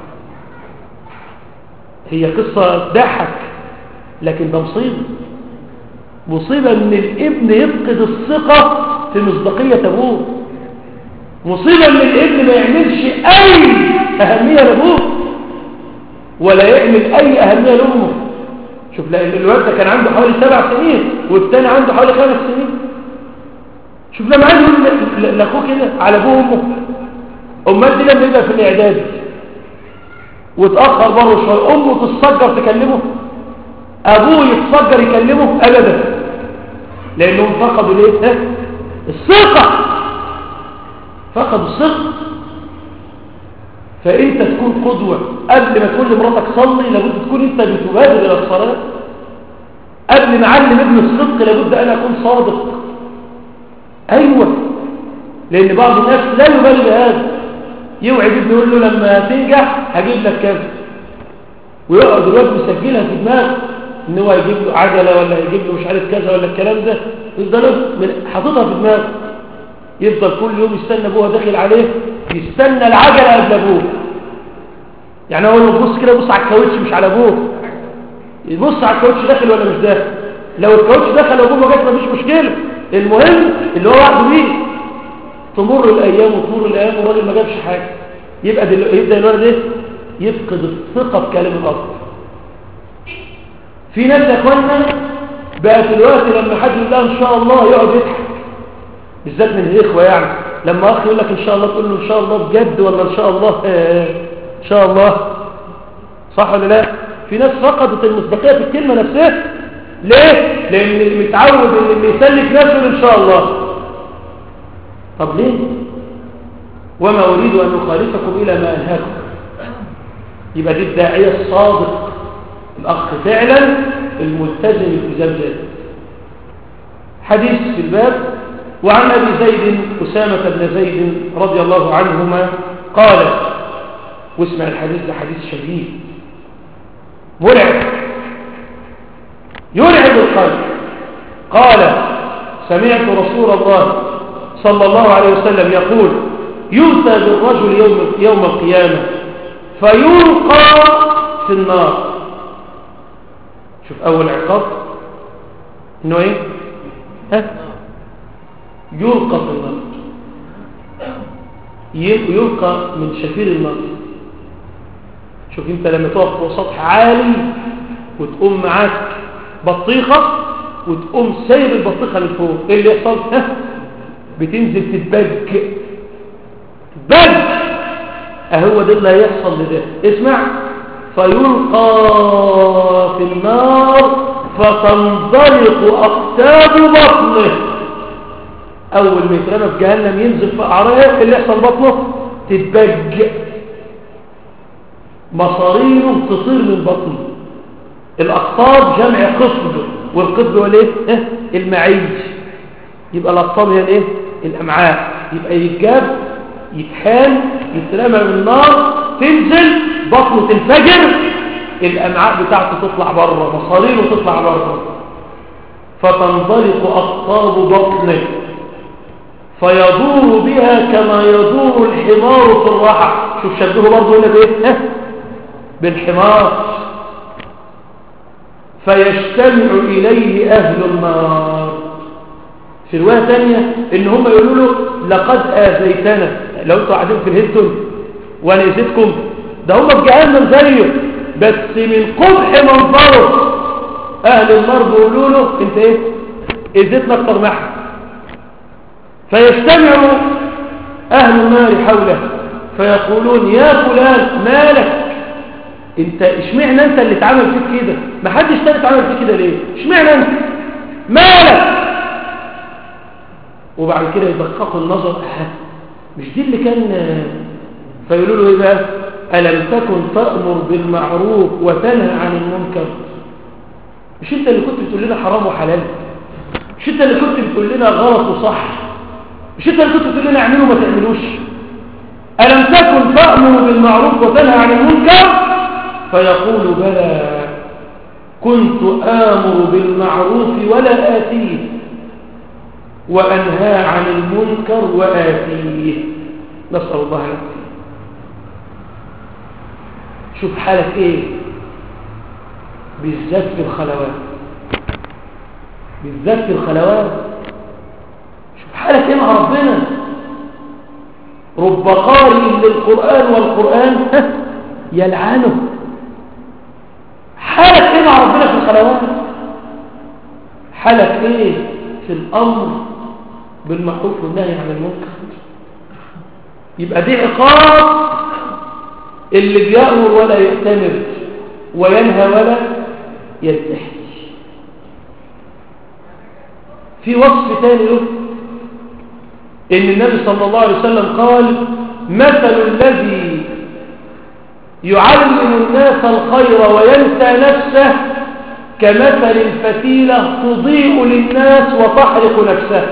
هي قصه تضحك لكن ده مصيبه. مصيبه ان الابن يفقد الثقه في مصداقيه ابوه. مصيبه ان الابن ما يعملش اي اهميه لابوه ولا يعمل اي اهميه لامه. شوف لان الولد ده كان عنده حوالي سبع سنين والثاني عنده حوالي خمس سنين. شوف لما عايز يقول لاخوه كده على ابوه وامه، امال دي لما يبقى في الاعداد وتاخر بره شويه امه تتصجر تكلمه، ابوه يتصجر يكلمه ابدا، لانهم فقدوا الايه؟ ها؟ الثقه. فقدوا الثقه. فانت تكون قدوه. قبل ما تقول لمراتك صلي لابد تكون انت بتبادر الى الصلاه. قبل ما اعلم ابن الصدق لابد ان اكون صادق. ايوه، لان بعض الناس لا يبالي بهذا، يوعد ابنه يقول له لما تنجح هجيب لك كذا، ويقعد الواد مسجلها في دماغه ان هو يجيب له عجله ولا يجيب له مش عارف كذا ولا الكلام ده، يفضل حاططها في دماغه، يفضل كل يوم يستنى ابوه داخل عليه، يستنى العجله قبل ابوه. يعني هو لو بص كده يبص على الكاوتش مش على ابوه، يبص على الكاوتش داخل ولا مش داخل. لو الكاوتش دخل وابوه ما جاش مفيش مشكله، المهم اللي هو وحده بيه. تمر الايام وتمر الايام والراجل ما جابش حاجه، يبقى دل... يبدا الولد ايه؟ يفقد الثقه بكلام الاصل. في ناس يا اخوانا بقت الوقت لما حد يقول لها ان شاء الله يقعد يضحك، بالذات من الاخوه. يعني لما اخ يقول لك ان شاء الله تقول له ان شاء الله بجد ولا ان شاء الله ان شاء الله، صح ولا لا؟ في ناس فقدت المصداقيه في الكلمه نفسها. ليه؟ لان متعود ان اللي يسلك نفسه ان شاء الله. طب ليه؟ وما اريد ان اخالفكم الى ما انهاكم. يبقى دي الداعيه الصادق، الاخ فعلا الملتزم التزام جاد. حديث في الباب. وعن ابي زيد اسامه بن زيد رضي الله عنهما قال، واسمع الحديث ده حديث شديد مرعب يرعب القلب. قال سمعت رسول الله صلى الله عليه وسلم يقول يؤتى بالرجل يوم, يوم القيامة فيلقى في النار. شوف أول عقاب إنه إيه؟ ها؟ يلقى في النار، يلقى من شفير النار. شوف انت لما تقف فوق سطح عالي وتقوم معاك بطيخة وتقوم سايب البطيخة من فوق، ايه اللي يحصل؟ ها؟ بتنزل تتبج تتبج. اهو ده اللي هيحصل لده. اسمع، فيلقى في النار فتنطلق اقتاب بطنه. اول ما يترمى في جهنم ينزل في اعراه، اللي يحصل بطنه تتبج، مصارينه تطير من بطنه. الاقطاب جمع قطب، والقطب هو الايه؟ المعيش. يبقى الاقطاب هي الايه؟ الامعاء. يبقى يتجاب يتحال يترمى من النار، تنزل بطنه تنفجر، الامعاء بتاعته تطلع بره، مصارينه تطلع بره، فتنطلق اقطاب بطنه فيدور بها كما يدور الحمار في الرحى. شوف شبهه برضه هنا بايه؟ بالحمار. فيجتمع إليه أهل النار. في رواية ثانية إن هم يقولوا له لقد آذيتنا، لو أنتوا قاعدين في الهيلتون وأنا أذيتكم، ده هم في جهنم زيه بس من قبح منظره أهل النار بيقولوا له أنت إيه؟ أذيتنا أكتر معها. فيجتمع أهل النار حوله فيقولون يا فلان مالك؟ انت اشمعنى انت اللي اتعمل فيك كده؟ ما حدش تاني اتعمل فيك كده ليه؟ اشمعنى انت؟ مالك؟ وبعد كده يدققوا النظر، مش دي اللي كان. فيقولوا له ايه بقى؟ الم تكن تأمر بالمعروف وتنهى عن المنكر؟ مش انت اللي كنت بتقول لنا حرام وحلال؟ مش انت اللي كنت بتقول لنا غلط وصح؟ مش انت اللي كنت بتقول لنا اعملوا ما تعملوش؟ الم تكن تأمر بالمعروف وتنهى عن المنكر؟ فيقول بلى كنت آمر بالمعروف ولا آتيه وأنهى عن المنكر وآتيه. نسأل الله العافية. شوف حالك ايه بالذات في الخلوات، بالذات في الخلوات. شوف حالك ايه مع ربنا. رب قارئ للقرآن والقرآن يلعنه. حالك ايه مع ربنا في الخلوات؟ حالك ايه في الامر بالمعروف والنهي عن المنكر؟ يبقى دي عقاب اللي بيأمر ولا يأتمر وينهى ولا ينتهي. في وصف ثاني له ان النبي صلى الله عليه وسلم قال مثل الذي يعلم الناس الخير وينسى نفسه كمثل الفتيلة تضيء للناس وتحرق نفسها.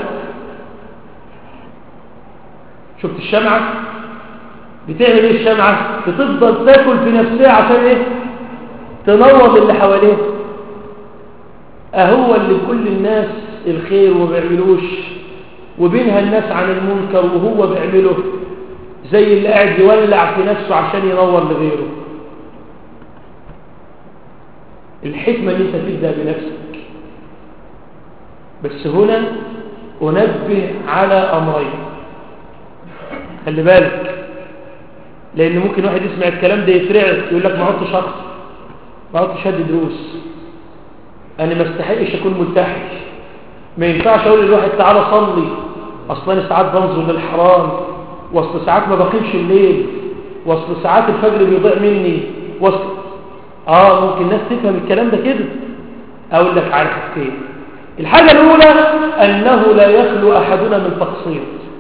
شفت الشمعة بتعمل ايه؟ الشمعة بتفضل تاكل في نفسها عشان ايه؟ تنور اللي حواليه. اهو اللي كل الناس الخير وما بيعملوش وبينها الناس عن المنكر وهو بيعمله، زي اللي قاعد يولع في نفسه عشان ينور لغيره. الحكمة اللي انت تبدأ بنفسك. بس هنا أنبه على أمرين، خلي بالك، لأن ممكن واحد يسمع الكلام ده يترعب يقول لك ما عدتش شخص، ما عدتش هدي دروس، أنا ما استحقش أكون ملتحي، ما ينفعش أقول للواحد تعالى صلي، أصلا ساعات بنظر للحرام، وأصل ساعات ما بقيمش الليل، وأصل ساعات الفجر بيضيع مني، وأصل آه ممكن الناس تفهم الكلام ده كده. أقول لك على حاجتين. الحاجة الأولى أنه لا يخلو أحدنا من تقصير.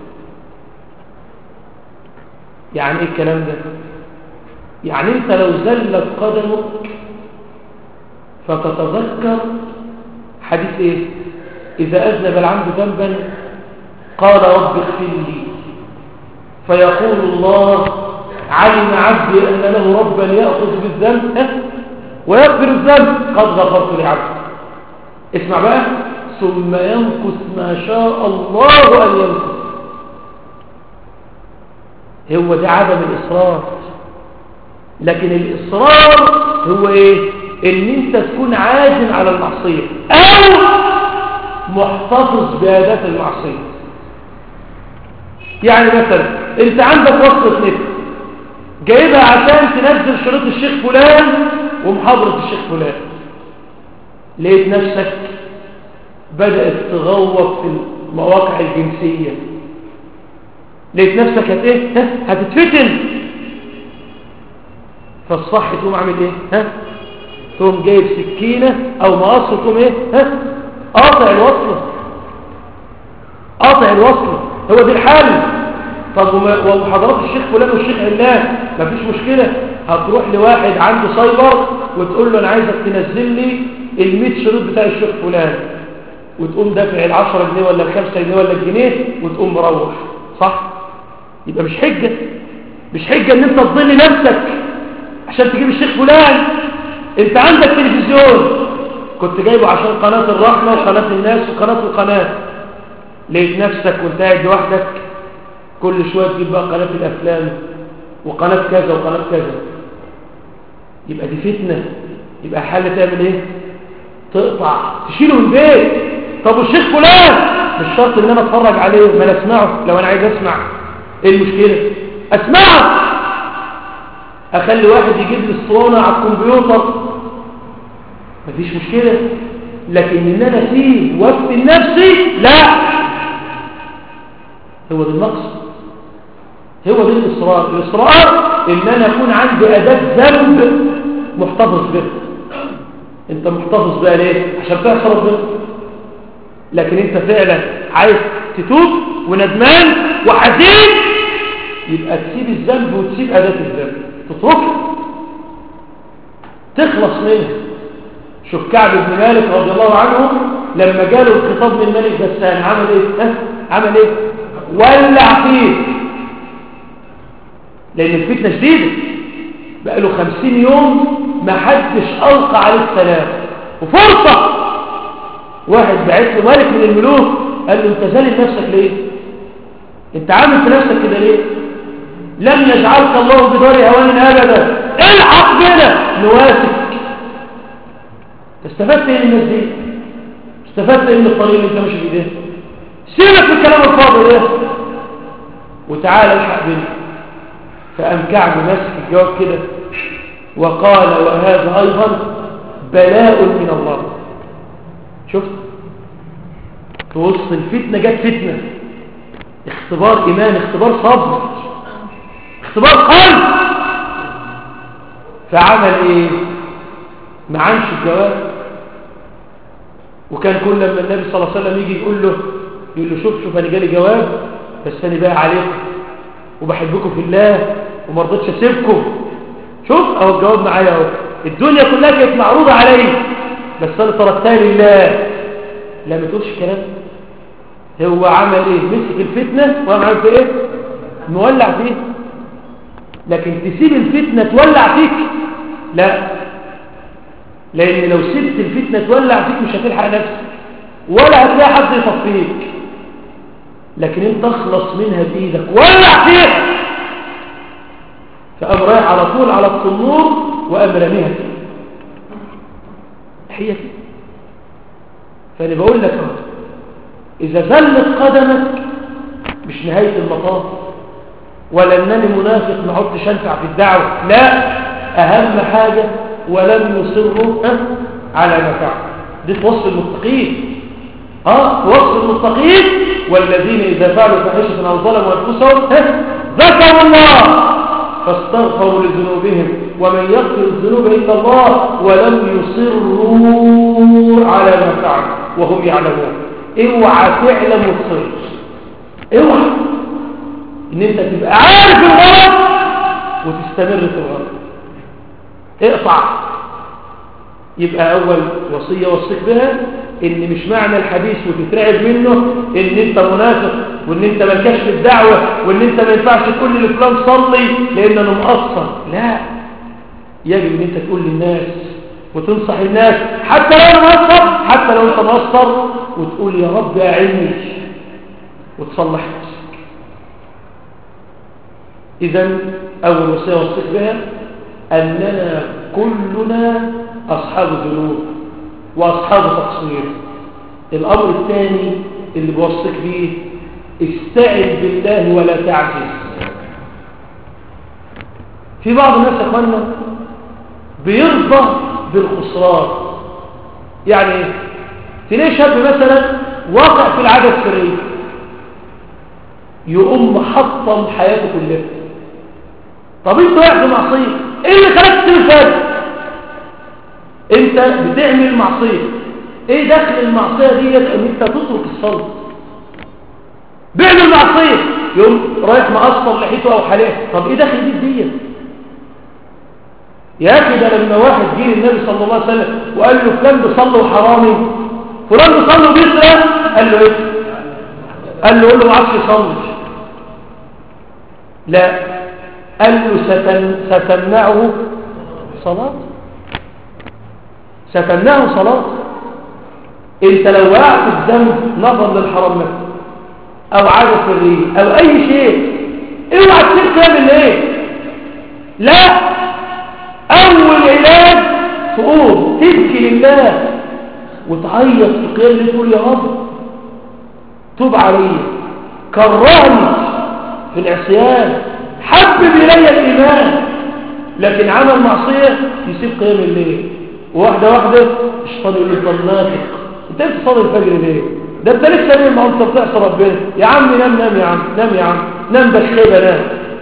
يعني إيه الكلام ده؟ يعني أنت لو زلت قدمك فتتذكر حديث إيه؟ إذا أذنب العبد ذنبا قال رب اغفر لي، فيقول الله علم عبدي أن له ربا يأخذ بالذنب ويغفر الذنب قد غفرت لعبدي. اسمع بقى، ثم ينقص ما شاء الله أن ينقص. هو ده عدم الإصرار. لكن الإصرار هو إيه؟ إن أنت تكون عازم على المعصية أو محتفظ بآداب المعصية. يعني مثلا أنت عندك وصلة نت جايبها عشان تنزل شريط الشيخ فلان ومحاضرة الشيخ فلان، لقيت نفسك بدأت تغوط في المواقع الجنسية، لقيت نفسك هت ايه؟ هتتفتن. فالصح تقوم عامل ايه؟ ها؟ تقوم جايب سكينة او مقص وتقوم ايه؟ ها؟ قاطع الوصلة، قاطع الوصلة. هو دي الحل. طب ومحاضرات الشيخ فلان والشيخ علان مفيش مشكلة، هتروح لواحد عنده سايبر وتقول له انا عايزك تنزل لي المية شريط بتاع الشيخ فلان، وتقوم دافع العشرة جنيه ولا الخمسة جنيه ولا الجنيه وتقوم مروح. صح؟ يبقى مش حجة، مش حجة ان انت تضل نفسك عشان تجيب الشيخ فلان. انت عندك تلفزيون كنت جايبه عشان قناة الرحمة وقناة الناس وقناة القناة، لقيت نفسك وانت قاعد لوحدك كل شوية تجيب بقى قناة الأفلام وقناة كذا وقناة كذا. يبقى دي فتنة. يبقى حل تعمل ايه؟ تقطع، تشيله من البيت. طب والشيخ فلان مش شرط ان انا اتفرج عليه، ما انا اسمعه. لو انا عايز اسمع ايه المشكلة؟ اسمعه. اخلي واحد يجيب لي الصوانة على الكمبيوتر مفيش مشكلة. لكن ان انا اسيب وافتن نفسي لا، هو ده النقص، هو ده الإصرار. الإصرار إن أنا أكون عندي أداة ذنب محتفظ به. أنت محتفظ بها ليه؟ عشان تعصى ربنا. لكن أنت فعلا عايز تتوب وندمان وحزين، يبقى تسيب الذنب وتسيب أداة الذنب، تتركها، تخلص منها. شوف كعب بن مالك رضي الله عنه لما جاله الخطاب من ملك غسان عمل إيه؟ ها؟ عمل إيه؟ ولع فيه، لأن الفتنة شديدة. بقى له خمسين يوم ما حدش ألقى عليه السلام، وفرصة واحد بعت له ملك من الملوك قال له انت زالل نفسك ليه؟ انت عامل في نفسك كده ليه؟ لم يجعلك الله بدار هوان أبدا، الحق بنا نواسك. استفدت ايه من الناس دي؟ استفدت ايه من الطريق اللي انت ماشي فيه ده؟ سيبك من الكلام الفاضي ده وتعال الحق بنا. فقام كعب ماسك الجواب كده وقال وهذا أيضا بلاء من الله. شفت؟ في وسط الفتنة جت فتنة، اختبار إيمان، اختبار صبر، اختبار قلب. فعمل ايه؟ ما عنش الجواب. وكان كل لما النبي صلى الله عليه وسلم يجي يقول له يقول له شوف شوف انا جالي جواب بس انا باقي عليكم وبحبكم في الله وما رضيتش اسيبكم. شوف اهو الجواب معايا اهو. الدنيا كلها كانت معروضه عليه بس انا تركتها لله. لا ما تقولش الكلام. هو عمل ايه؟ مسك الفتنه وعمل في ايه؟ مولع فيه. لكن تسيب الفتنه تولع فيك؟ لا، لان لو سبت الفتنه تولع فيك مش هتلحق نفسك ولا هتلاقي حد يطفيك. لكن انت اخلص منها بايدك، ولع فيها. فقام رايح على طول على التنور وقام رميها فيه. هي كده. فانا بقول لك اهو، اذا زلت قدمك مش نهايه المطاف، ولا انني منافق ما عدتش انفع في الدعوه، لا، اهم حاجه ولم يصروا على ما فعلوا. دي وصف المتقين. اه وصف المتقين: والذين اذا فعلوا فاحشه او ظلموا انفسهم ذكروا الله فاستغفروا لذنوبهم ومن يغفر الذنوب الا الله ولم يصروا على ما فعلوا وهم يعلمون. اوعى تعلم وتصر، اوعى ان انت تبقى عارف الغلط وتستمر في الغلط. اقطع. يبقى اول وصيه وصيك بها ان مش معنى الحديث وتترعب منه ان انت منافق وان انت مالكش في الدعوه وان انت ما ينفعش تقول لفلان صلي لان انا مقصر. لا، يجب ان انت تقول للناس وتنصح الناس حتى لو انا مقصر، حتى لو انت مقصر، وتقول يا رب اعني وتصلح نفسك. اذا اول وصيه وصيك بها اننا كلنا اصحاب ذنوب واصحاب تقصير. الامر الثاني اللي بوصيك بيه: استعن بالله ولا تعجز. في بعض الناس يا اخوانا بيرضى بالخسران. يعني ايه؟ تلاقي شاب مثلا واقع في العاده السريه يقوم محطم حياته كلها. طب انت واقع في معصيه، ايه اللي خلاك تسيب الفجر؟ انت بتعمل معصيه، ايه دخل المعصيه ديت ان انت تترك الصلاه؟ بيعمل معصيه يقوم رايح مقصر لحيته او حلقه، طب ايه دخل دي ديت؟ يا اخي ده لما واحد جه للنبي صلى الله عليه وسلم وقال له فلان بيصلي وحرامي، فلان بيصلي وبيسرق، قال له ايه؟ قال له قول له ما عادش يصلي. لا، قال له ستن... ستمنعه صلاة، ستمنعه صلاة. انت لو وقعت في ذنب نظر للحرام نفسه او عادة سرية او اي شيء، اوعى تسيب تعمل ايه؟ لا، اول علاج تقوم تبكي لله وتعيط في قيام الليل تقول يا رب توب علي، كرهني في العصيان، حبب الي الايمان. لكن عمل معصيه يسيب قيام الليل، واحده واحده الشيطان يقول له انت منافق، انت بتصلي الفجر ليه؟ ده انت لسه نايم، ما انت بتعصي ربنا. يا عم نام نام يا عم نام يا عم نام بخيبه نام.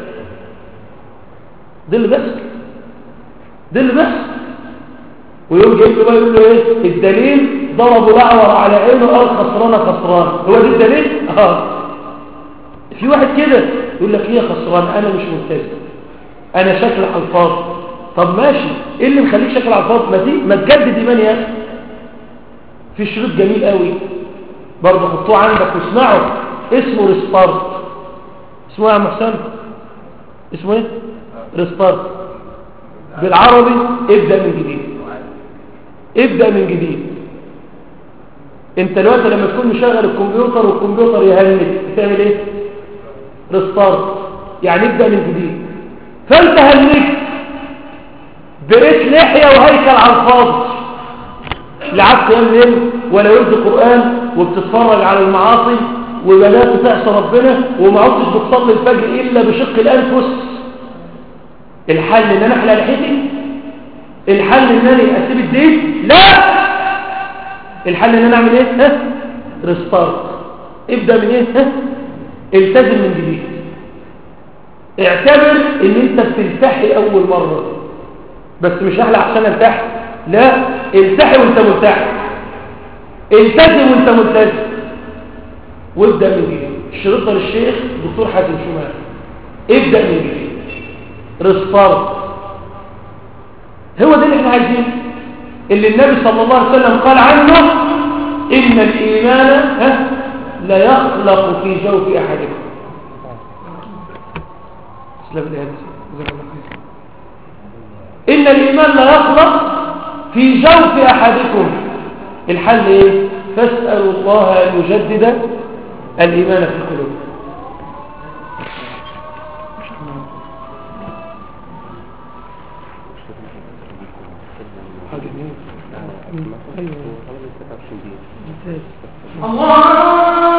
ده اللي بس ده اللي بس ويوم جاي له بقى يقول له ايه الدليل؟ ضربوا الاعور على عينه قال خسرانه خسران. هو ده الدليل؟ اه. في واحد كده يقول لك ايه خسران؟ انا مش ملتزم، انا شكل على الفاضي. طب ماشي، ايه اللي مخليك شكل على الفاضي؟ ما دي ما تجدد ايمان يا اخي. في شريط جميل قوي برضه حطوه عندك واسمعه، اسمه ريستارت. اسمه ايه يا عم حسام؟ اسمه ايه؟ ريستارت. بالعربي ابدا من جديد، ابدا من جديد. انت دلوقتي لما تكون مشغل الكمبيوتر والكمبيوتر يهنج بتعمل ايه؟ ريستارت، يعني ابدا من جديد. فانت هنجت بريت لحيه وهيكل على الفاضي، لعبت قيام ليل ولا ورد قران وبتتفرج على المعاصي وبدات تعصي ربنا وما عدتش بتصلي الفجر الا بشق الانفس. الحل ان انا احلق لحيتي؟ الحل ان انا اسيب الدين؟ لا، الحل ان انا اعمل ايه؟ ها؟ ريستارت. ابدا من ايه؟ ها؟ التزم من جديد. اعتبر ان انت بتلتحي اول مره، بس مش احلى عشان التحي، لا، التحي وانت ملتحي، التزم وانت ملتزم، وابدا من جديد. الشريط للشيخ دكتور حازم شمال. ابدا من جديد، ريستارت. هو ده اللي احنا عايزينه. اللي النبي صلى الله عليه وسلم قال عنه إن الإيمان ها لا يخلق في جوف أحدكم. إن الإيمان لا يخلق في جوف أحدكم. الحل إيه؟ فاسألوا الله أن يجدد الإيمان في القلوب. الله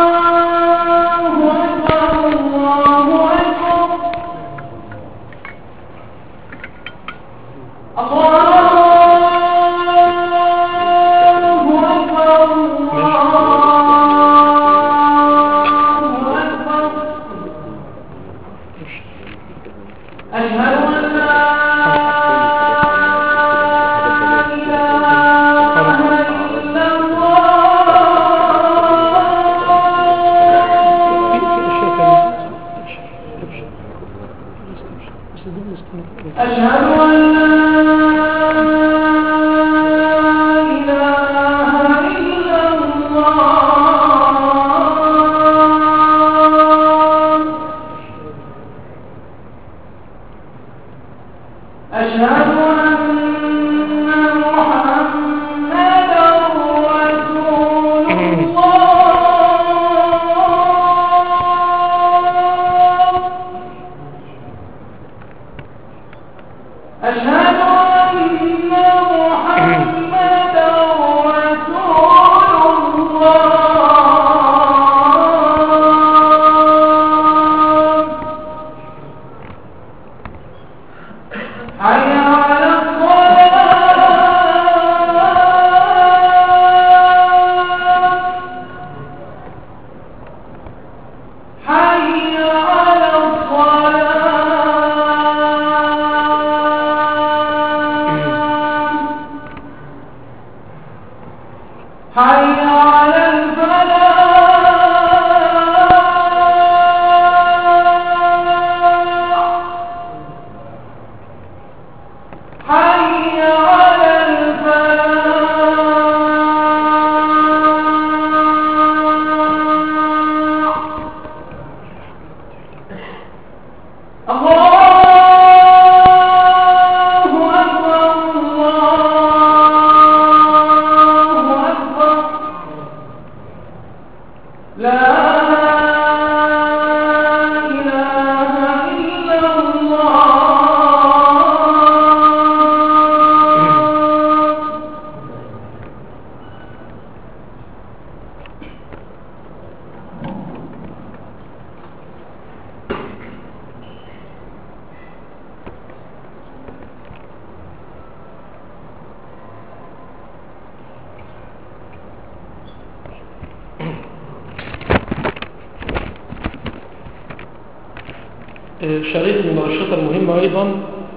شريط من الأنشطة المهمة أيضا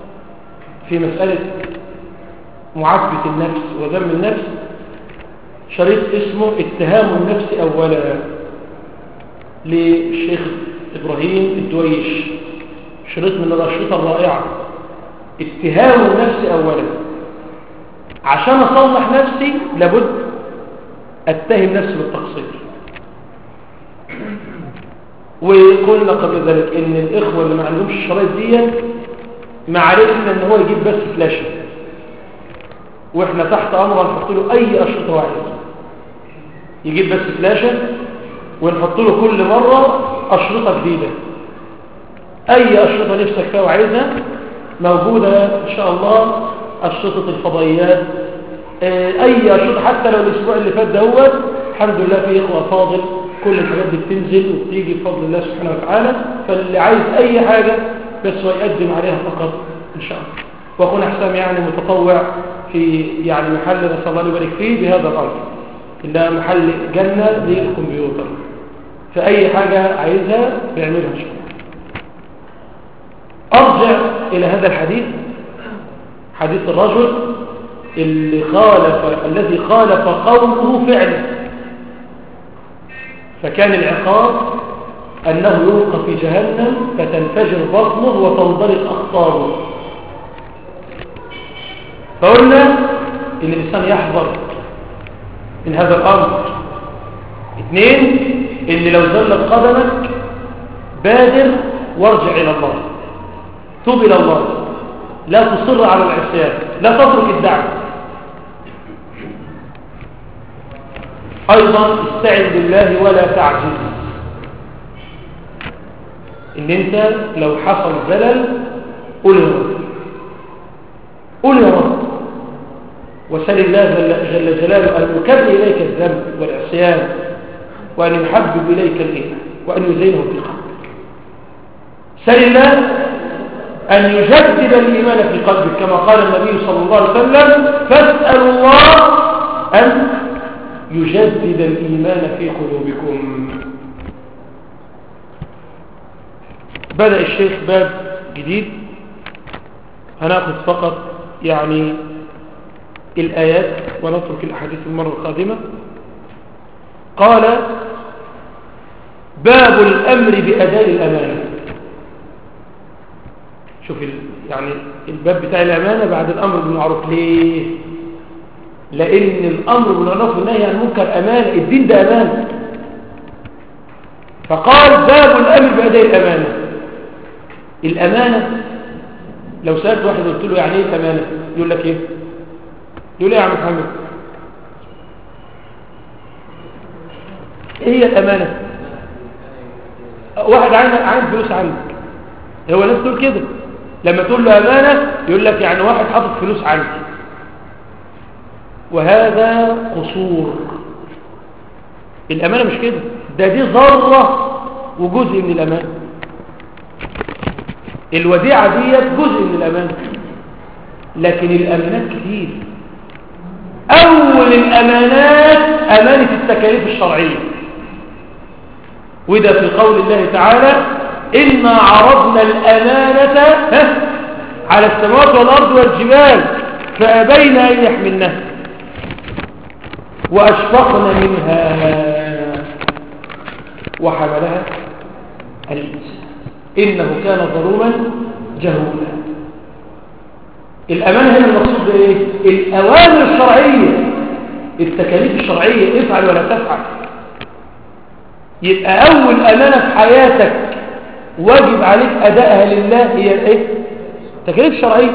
في مسألة معاتبة النفس وذم النفس، شريط اسمه اتهام النفس أولا للشيخ إبراهيم الدويش. شريط من الأنشطة الرائعة، اتهام النفس أولا. عشان أصلح نفسي لابد أتهم نفسي بالتقصير. وقلنا قبل ذلك ان الاخوه اللي ما عندهمش الشرايط دي معرفنا ان هو يجيب بس فلاشه، واحنا تحت امره نحط له اي اشرطه هو عايزها. يجيب بس فلاشه ونحط له كل مره اشرطه جديده. اي اشرطه نفسك فيها وعايزها موجوده ان شاء الله. اشرطه الفضائيات، اي اشرطه، حتى لو الاسبوع اللي فات دوت الحمد لله في اخوه فاضل كل الحاجات دي بتنزل وبتيجي بفضل الله سبحانه وتعالى. فاللي عايز اي حاجة بس هو يقدم عليها فقط ان شاء الله. واخونا حسام يعني متطوع في يعني محل نسأل الله يبارك فيه بهذا الامر، اللي محل جنة للكمبيوتر، فاي حاجة عايزها بيعملها ان شاء الله. ارجع الى هذا الحديث، حديث الرجل اللي خالف الذي خالف قوله فعله، فكان العقاب أنه يلقى في جهنم فتنفجر بطنه وتنضرب أخطاره. فقلنا ان الانسان يحذر من هذا الامر. اثنين، ان لو زلت قدمك بادر وارجع الى الله، توب الى الله، لا تصر على العصيان، لا تترك الدعوه. ايضا استعن بالله ولا تعجز، ان انت لو حصل زلل قل يا رب، قل يا رب، وسل الله جل جلاله ان يكبر اليك الذنب والعصيان، وان يحبب اليك الايمان، وان يزينه في قلبك. سل الله ان يجدد الايمان في قلبك، كما قال النبي صلى الله عليه وسلم: فاسال الله ان يجدد الايمان في قلوبكم. بدأ الشيخ باب جديد، هناخذ فقط يعني الآيات ونترك الأحاديث المرة القادمة. قال: باب الأمر بأداء الأمانة. شوف يعني الباب بتاع الأمانة بعد الأمر بالمعروف. ليه؟ لأن الأمر بالمعروف والنهي عن المنكر أمانة، الدين ده أمانة. فقال: باب الأمر بأداء الأمانة. الأمانة لو سألت واحد قلت له يعني ايه الأمانة، يقول لك ايه؟ يقول ايه يا عم محمد؟ ايه هي الأمانة؟ واحد عين فلوس عندك، هو الناس تقول كده لما تقول له أمانة، يقول لك يعني واحد حاطط فلوس عندك، وهذا قصور. الأمانة مش كده، ده دي ذرة وجزء من الأمانة. الوديعة دي جزء من الأمانة، لكن الأمانات كتير. أول الأمانات أمانة التكاليف الشرعية، وده في قول الله تعالى: إنا عرضنا الأمانة على السماوات والأرض والجبال فأبين أن يحملنها وأشفقن منها وحملها الإنسان إنه كان ظلوما جهولا. الأمانة هنا المقصود بإيه؟ الأوامر الشرعية، التكاليف الشرعية، افعل ولا تفعل. يبقى أول أمانة في حياتك واجب عليك أدائها لله هي إيه؟ تكاليف شرعية.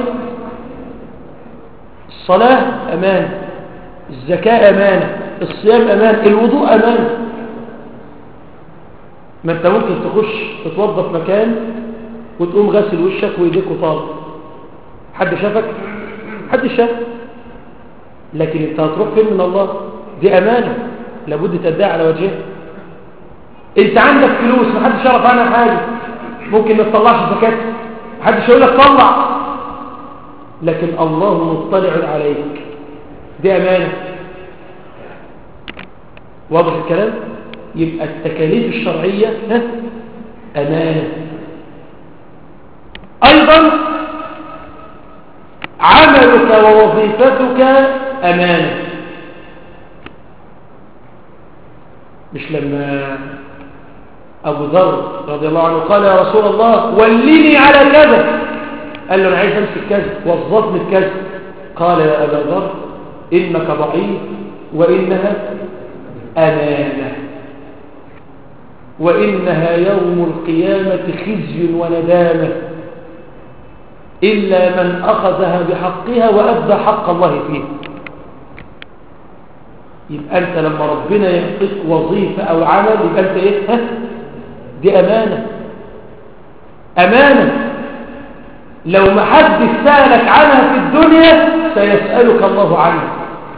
الصلاة أمانة، الزكاة أمانة، الصيام أمانة، الوضوء أمانة. ما انت ممكن تخش تتوضى في مكان وتقوم غسل وشك وايديك وطالب، حد شافك؟ حد شاف، لكن انت هتروح فين من الله؟ دي امانه لابد تدعي على وجهها. انت عندك فلوس ما حدش يعرف عنها حاجه، ممكن ما تطلعش زكاه، ما حدش يقول لك طلع، لكن الله مطلع عليك، دي امانه. واضح الكلام؟ يبقى التكاليف الشرعية أمانة. أيضا عملك ووظيفتك أمانة. مش لما أبو ذر رضي الله عنه قال: يا رسول الله ولني على كذا، قال له: أنا عايز أمسك كذا، وظفني بكذا. قال: يا أبا ذر إنك ضعيف وإنها أمانة، وإنها يوم القيامة خزي وندامة إلا من أخذها بحقها وأدى حق الله فيه. يبقى أنت لما ربنا يعطيك وظيفة أو عمل يبقى أنت إيه؟ ها؟ دي أمانة. أمانة لو ما حد سألك عنها في الدنيا سيسألك الله عنها.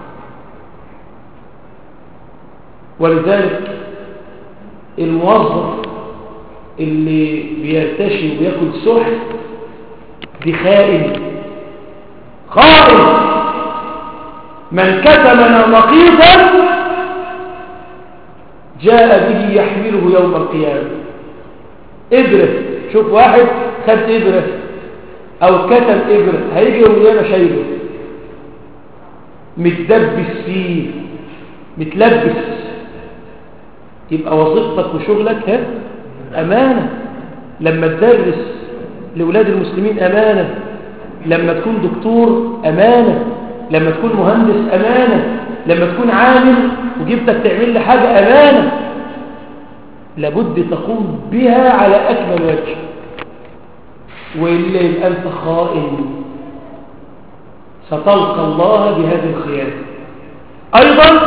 ولذلك الموظف اللي بيرتشي وبياكل سحت دي خائن، خائن. من كتمنا نقيضا جاء به يحمله يوم القيامة. إبرة، شوف واحد خد إبرة أو كتم إبرة، هيجي يوم القيامة شايله متدبس فيه متلبس. يبقى وظيفتك وشغلك ها أمانة. لما تدرس لأولاد المسلمين أمانة، لما تكون دكتور أمانة، لما تكون مهندس أمانة، لما تكون عامل وجبتك تعمل لي حاجة أمانة، لابد تقوم بها على أكمل وجه، وإلا يبقى أنت خائن، ستلقى الله بهذه الخيانة. أيضا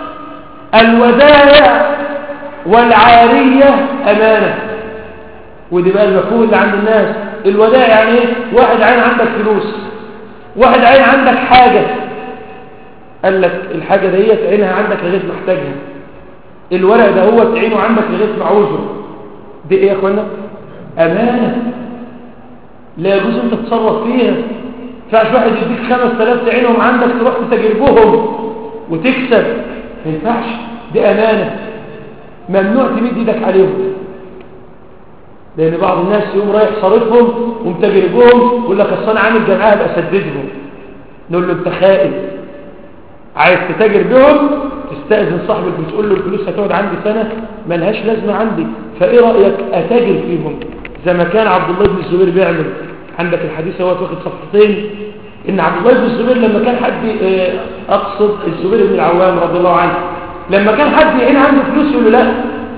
الودائع والعارية أمانة، ودي بقى المفهوم اللي عند الناس. الودائع يعني ايه؟ واحد عين عندك فلوس، واحد عين عندك حاجة، قال لك الحاجة ديت عينها عندك لغاية محتاجها، الورق ده هو تعينه عندك لغاية معوزه، دي ايه يا اخوانا؟ أمانة، لا يجوز انت تتصرف فيها. فعش واحد يديك خمس تلاف تعينهم عندك تروح تتجربهم وتكسب، ما ينفعش، دي أمانة، ممنوع تمد ايدك عليهم، لأن بعض الناس يقوم رايح صارفهم ومتجربهم يقول لك أصل أنا عامل جمعية أبقى أسددهم، نقول له أنت خائن، عايز تتاجر بهم تستأذن صاحب الفلوس، تقول له الفلوس هتقعد عندي سنة ملهاش لازمة عندي، فإيه رأيك أتاجر فيهم زي ما كان عبد الله بن الزبير بيعمل. عندك الحديث هو واخد صفحتين، إن عبد الله بن الزبير لما كان حد أقصد الزبير بن العوام رضي الله عنه، لما كان حد يعين عنده فلوس يقول له لا،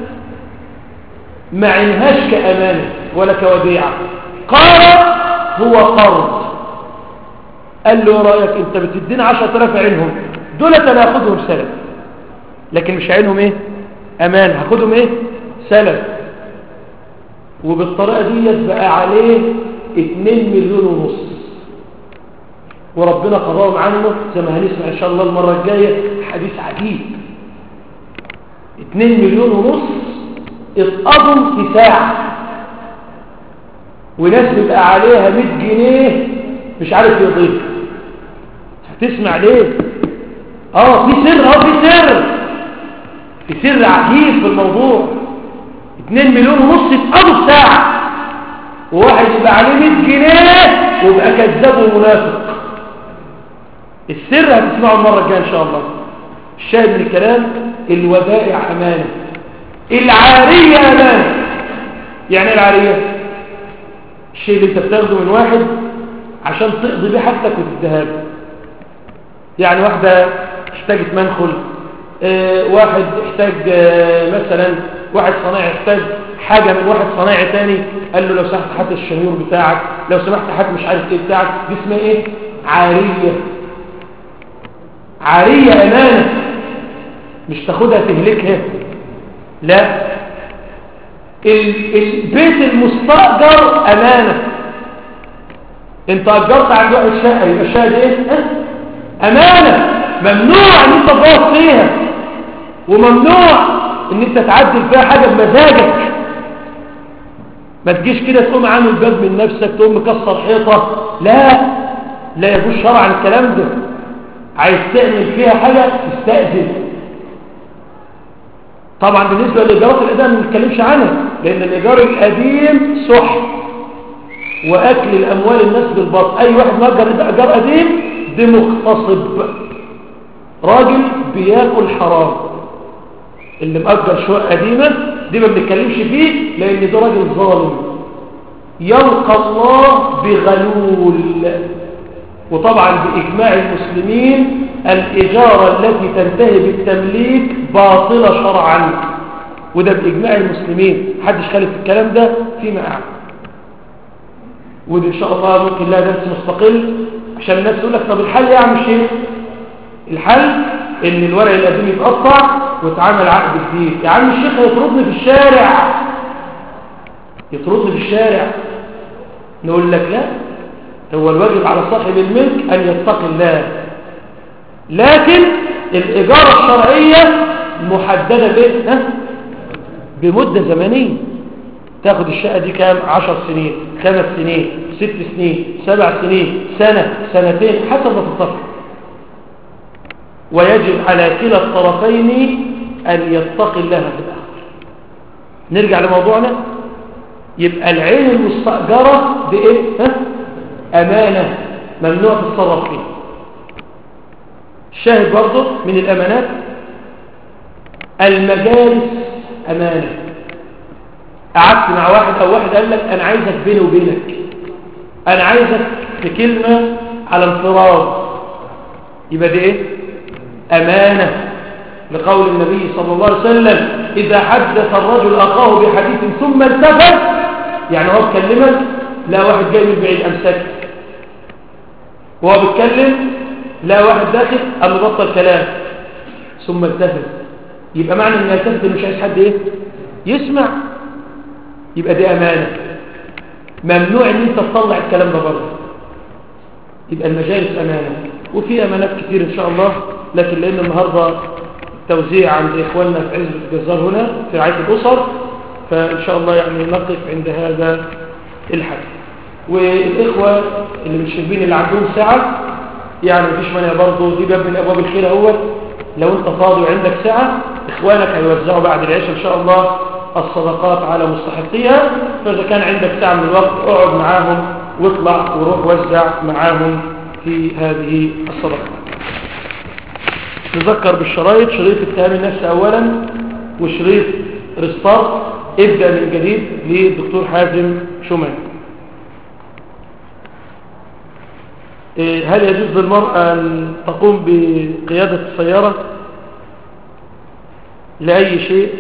ما عينهاش كأمانة ولا كوديعة، قال هو قرض. قال له رأيك انت بتدينا عشرة آلاف عينهم دول انا هاخدهم سلف، لكن مش عينهم ايه امان، هاخدهم ايه سلف. وبالطريقة دي يبقى عليه اتنين مليون ونص، وربنا قضاهم عنه زي ما هنسمع ان شاء الله المرة الجاية حديث عجيب. اتنين مليون ونص اتقضوا في ساعة، وناس بيبقى عليها مية جنيه مش عارف يضيف. هتسمع ليه؟ اه في سر، اه في سر في سر عجيب في الموضوع. اتنين مليون ونص اتقضوا في ساعة، وواحد يبقى عليه مية جنيه ويبقى كذاب ومنافق. السر هتسمعه المرة الجاية ان شاء الله. الشاهد من الكلام الودائع امانة، العارية أمانة. يعني العارية الشيء اللي انت بتاخده من واحد عشان تقضي بيه حاجتك وتديها له. يعني واحدة احتاجت منخل، اه واحد احتاج اه مثلا واحد صنايعي احتاج حاجة من واحد صنايعي تاني، قال له لو سمحت هات الشنيور بتاعك، لو سمحت هات مش عارف ايه بتاعك، دي اسمها ايه؟ عارية. عارية أمانة، مش تاخدها تهلكها، لا. البيت المستأجر أمانة، انت أجرت عند واحد شقة، يبقى الشقة دي ايه؟ أمانة، ممنوع ان انت تغلط فيها، وممنوع ان انت تعدل فيها حاجة بمزاجك. ما تجيش كده تقوم عامل باب من نفسك، تقوم مكسر حيطة، لا لا يجوز شرعا الكلام ده. عايز تعمل فيها حاجة تستأذن. طبعا بالنسبة للإيجارات القديمة ما نتكلمش عنها، لأن الإيجار القديم سحت وأكل الأموال الناس بالباطل. أي واحد مأجر إيجار قديم ده مغتصب، راجل بياكل حرام. اللي مأجر شقة قديمة دي ما بنتكلمش فيه، لأن ده راجل ظالم يلقى الله بغلول. وطبعا بإجماع المسلمين الإجارة التي تنتهي بالتمليك باطلة شرعا، وده بإجماع المسلمين، محدش خالف الكلام ده فيما أعلم. وده إن شاء الله ممكن لا درس مستقل، عشان الناس تقول لك طب الحل يا عم الشيخ؟ الحل إن الورق القديم يتقطع ويتعامل عقد جديد. يا عم الشيخ يطردني في الشارع، يطردني في الشارع، نقول لك لا، هو الواجب على صاحب الملك أن يتقي الله، لكن الإجارة الشرعية محددة بإيه؟ ها؟ بمدة زمنية. تاخد الشقة دي كام؟ عشر سنين، خمس سنين، ست سنين، سبع سنين، سنة، سنتين، حسب ما تتفق. ويجب على كلا الطرفين أن يتقي الله في الآخر. نرجع لموضوعنا. يبقى العين المستأجرة دي إيه؟ ها؟ أمانة، ممنوع تتصرف فيه. الشاهد برضه من الأمانات المجالس أمانة. قعدت مع واحد أو واحد قال لك أنا عايزك بيني وبينك، أنا عايزك في كلمة على انفراد، يبقى دي ايه؟ امانه، لقول النبي صلى الله عليه وسلم اذا حدث الرجل اخاه بحديث ثم التفت، يعني هو بيكلمك لا واحد جاي من بعيد امسك، وهو بيتكلم لا واحد داخل قام بطل كلام ثم التفت، يبقى معنى ان التفت مش عايز حد ايه؟ يسمع، يبقى دي امانه، ممنوع ان انت تطلع الكلام ده بره، يبقى المجالس امانه. وفي امانات كتير ان شاء الله، لكن لان النهارده توزيع عند اخواننا في عزبة الجزار هنا في رعايه الاسر، فان شاء الله يعني نقف عند هذا الحد. والاخوه اللي مش شايفين اللي عندهم ساعه، يعني مفيش مانع برضه، دي باب من ابواب الخير اهوت، لو انت فاضي وعندك ساعه اخوانك هيوزعوا بعد العشاء ان شاء الله الصدقات على مستحقيها، فاذا كان عندك ساعه من الوقت اقعد معاهم واطلع وروح وزع معاهم في هذه الصدقات. نذكر بالشرايط، شريط اتهام النفس اولا وشريط ريستارت ابدا من جديد للدكتور حازم شومان. هل يجوز للمرأة أن تقوم بقيادة السيارة لأي شيء؟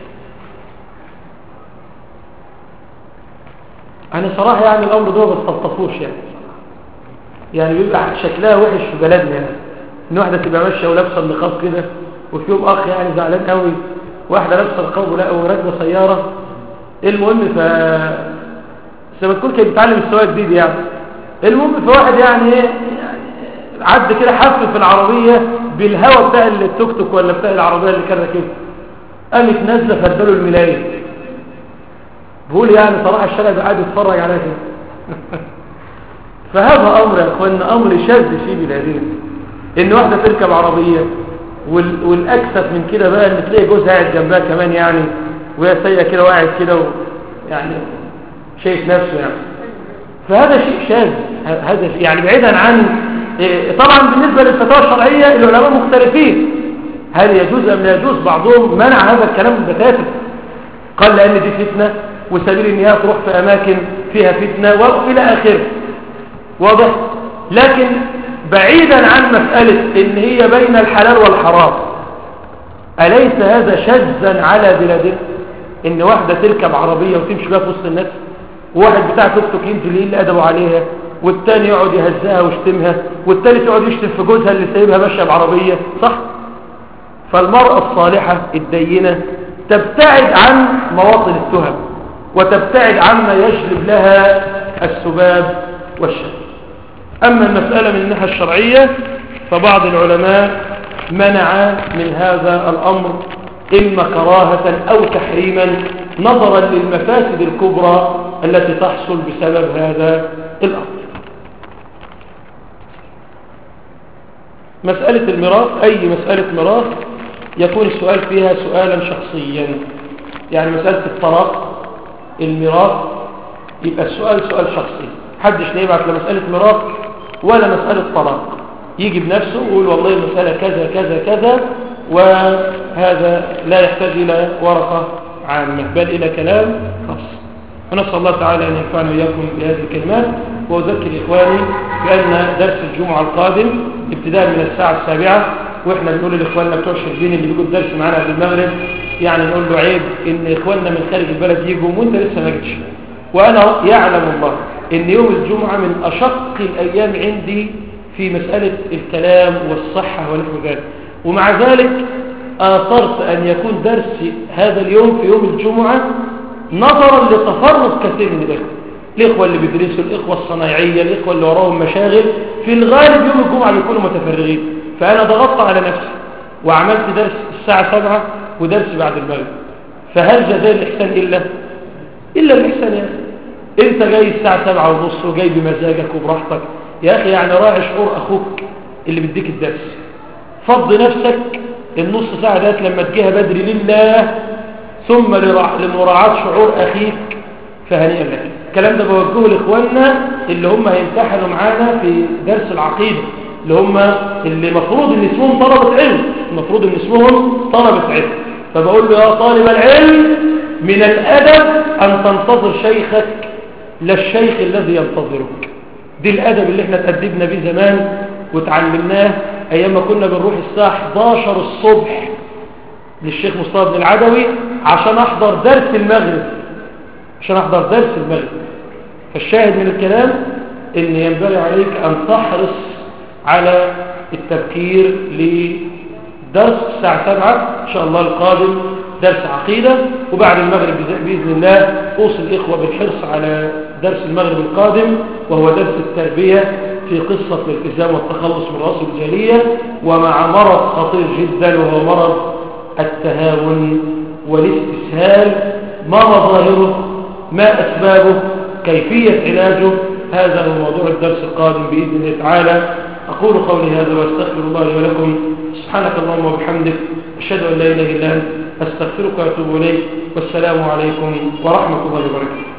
أنا صراحة يعني الأمر ده ما بستلطفوش، يعني يعني بيبقى شكلها وحش في بلدنا، يعني إن واحدة تبقى ماشية ولابسة النقاب كده، وفي يوم أخ يعني زعلان قوي واحدة لابسة النقاب وراكبة سيارة. المهم ف سبب كل كده بيتعلم السواقة جديد يعني. المهم في واحد يعني ايه عد كده حفل في العربية بالهواء بتاع التوك توك ولا بتاع العربية اللي كان راكبها، قامت نازله فدله الملايين. بقول يعني صراحة الشارع قاعد يتفرج عليها كده. فهذا امر يا اخوانا امر شاذ في بلادنا، ان واحدة تركب عربية وال... والاكثر من كده بقى ان تلاقي جوزها قاعد جنبها كمان يعني، وهي سايقه كده وقاعد كده و... يعني شايف نفسه يعني. فهذا شيء شاذ، هذا يعني بعيدا عن طبعا بالنسبة للفتاوى الشرعية العلماء مختلفين هل يجوز ام لا يجوز. بعضهم منع هذا الكلام بتاتا، قال لان دي فتنة وسبيل ان هي تروح في اماكن فيها فتنة والى اخره، واضح. لكن بعيدا عن مسألة ان هي بين الحلال والحرام، أليس هذا شاذا على بلادنا ان واحدة تركب عربية وتمشي بها في وسط الناس، وواحد بتاع توك توك ينزل يقل ادبه عليها، والتاني يقعد يهزها ويشتمها، والتالت يقعد يشتم في جوزها اللي سايبها ماشيه بعربيه، صح؟ فالمرأة الصالحة الدينة تبتعد عن مواطن التهم وتبتعد عما يجلب لها السباب والشتم. أما المسألة من الناحية الشرعية فبعض العلماء منع من هذا الأمر إما كراهة أو تحريما نظرا للمفاسد الكبرى التي تحصل بسبب هذا الأمر. مسألة الميراث، أي مسألة ميراث يكون السؤال فيها سؤالا شخصيا، يعني مسألة الطلاق الميراث يبقى السؤال سؤال شخصي، حدش لا يبعث لمسألة ميراث ولا مسألة طلاق، يجي بنفسه ويقول والله المسألة كذا كذا كذا، وهذا لا يحتاج إلى ورقة عامة بل إلى كلام خاص. ونسأل الله تعالى أن ينفعنا وإياكم بهذه الكلمات. وأذكر إخواني بأن درس الجمعة القادم ابتداء من الساعة السابعة، وإحنا بنقول لإخواننا بتوع الشربين اللي بيجوا الدرس معنا في المغرب، يعني نقول له عيب إن إخواننا من خارج البلد يجوا وأنت لسه ما جيتش. وأنا يعلم الله إن يوم الجمعة من أشق الأيام عندي في مسألة الكلام والصحة ونحو ذلك، ومع ذلك آثرت أن يكون درسي هذا اليوم في يوم الجمعة نظرا لتفرد كثير من الإخوة، الإخوة اللي بيدرسوا، الإخوة الصناعية، الإخوة اللي وراهم مشاغل، في الغالب يوم الجمعة بيكونوا متفرغين. فأنا ضغطت على نفسي وعملت درس الساعة سبعة ودرس بعد المغرب. فهل جزاء الإحسان إلا إلا الإحسان يا أخي؟ أنت جاي الساعة سبعة ونص وجاي بمزاجك وبراحتك يا أخي، يعني راعي شعور أخوك اللي بديك الدرس، فض نفسك النص ساعة ديت لما تجيها بدري لله ثم لمراعاة شعور أخيك، فهنيئا لك. الكلام ده بوجهه لإخواننا اللي هم هيمتحنوا معانا في درس العقيدة، اللي هم اللي مفروض ان اسمهم طلبة علم، المفروض ان اسمهم طلبة علم. فبقول له يا طالب العلم من الأدب أن تنتظر شيخك لا الشيخ الذي ينتظرك. دي الأدب اللي احنا تأدبنا به زمان وتعلمناه أيام ما كنا بنروح الساعة احداشر الصبح للشيخ مصطفى بن العدوي عشان أحضر درس المغرب عشان أحضر درس المغرب. فالشاهد من الكلام إن ينبغي عليك أن تحرص على التبكير لدرس الساعة سبعة إن شاء الله القادم درس عقيدة، وبعد المغرب بإذن الله أوصي الإخوة بالحرص على درس المغرب القادم وهو درس التربية في قصة الالتزام والتخلص من رأس الجالية، ومع مرض خطير جدا وهو مرض التهاون والاستسهال. ما مظاهره؟ ما أسبابه؟ كيفية علاجه؟ هذا هو موضوع الدرس القادم بإذن الله تعالى. أقول قولي هذا وأستغفر الله لي ولكم. سبحانك اللهم وبحمدك، أشهد أن لا إله إلا أنت، أستغفرك وأتوب إليك، والسلام عليكم ورحمة الله وبركاته.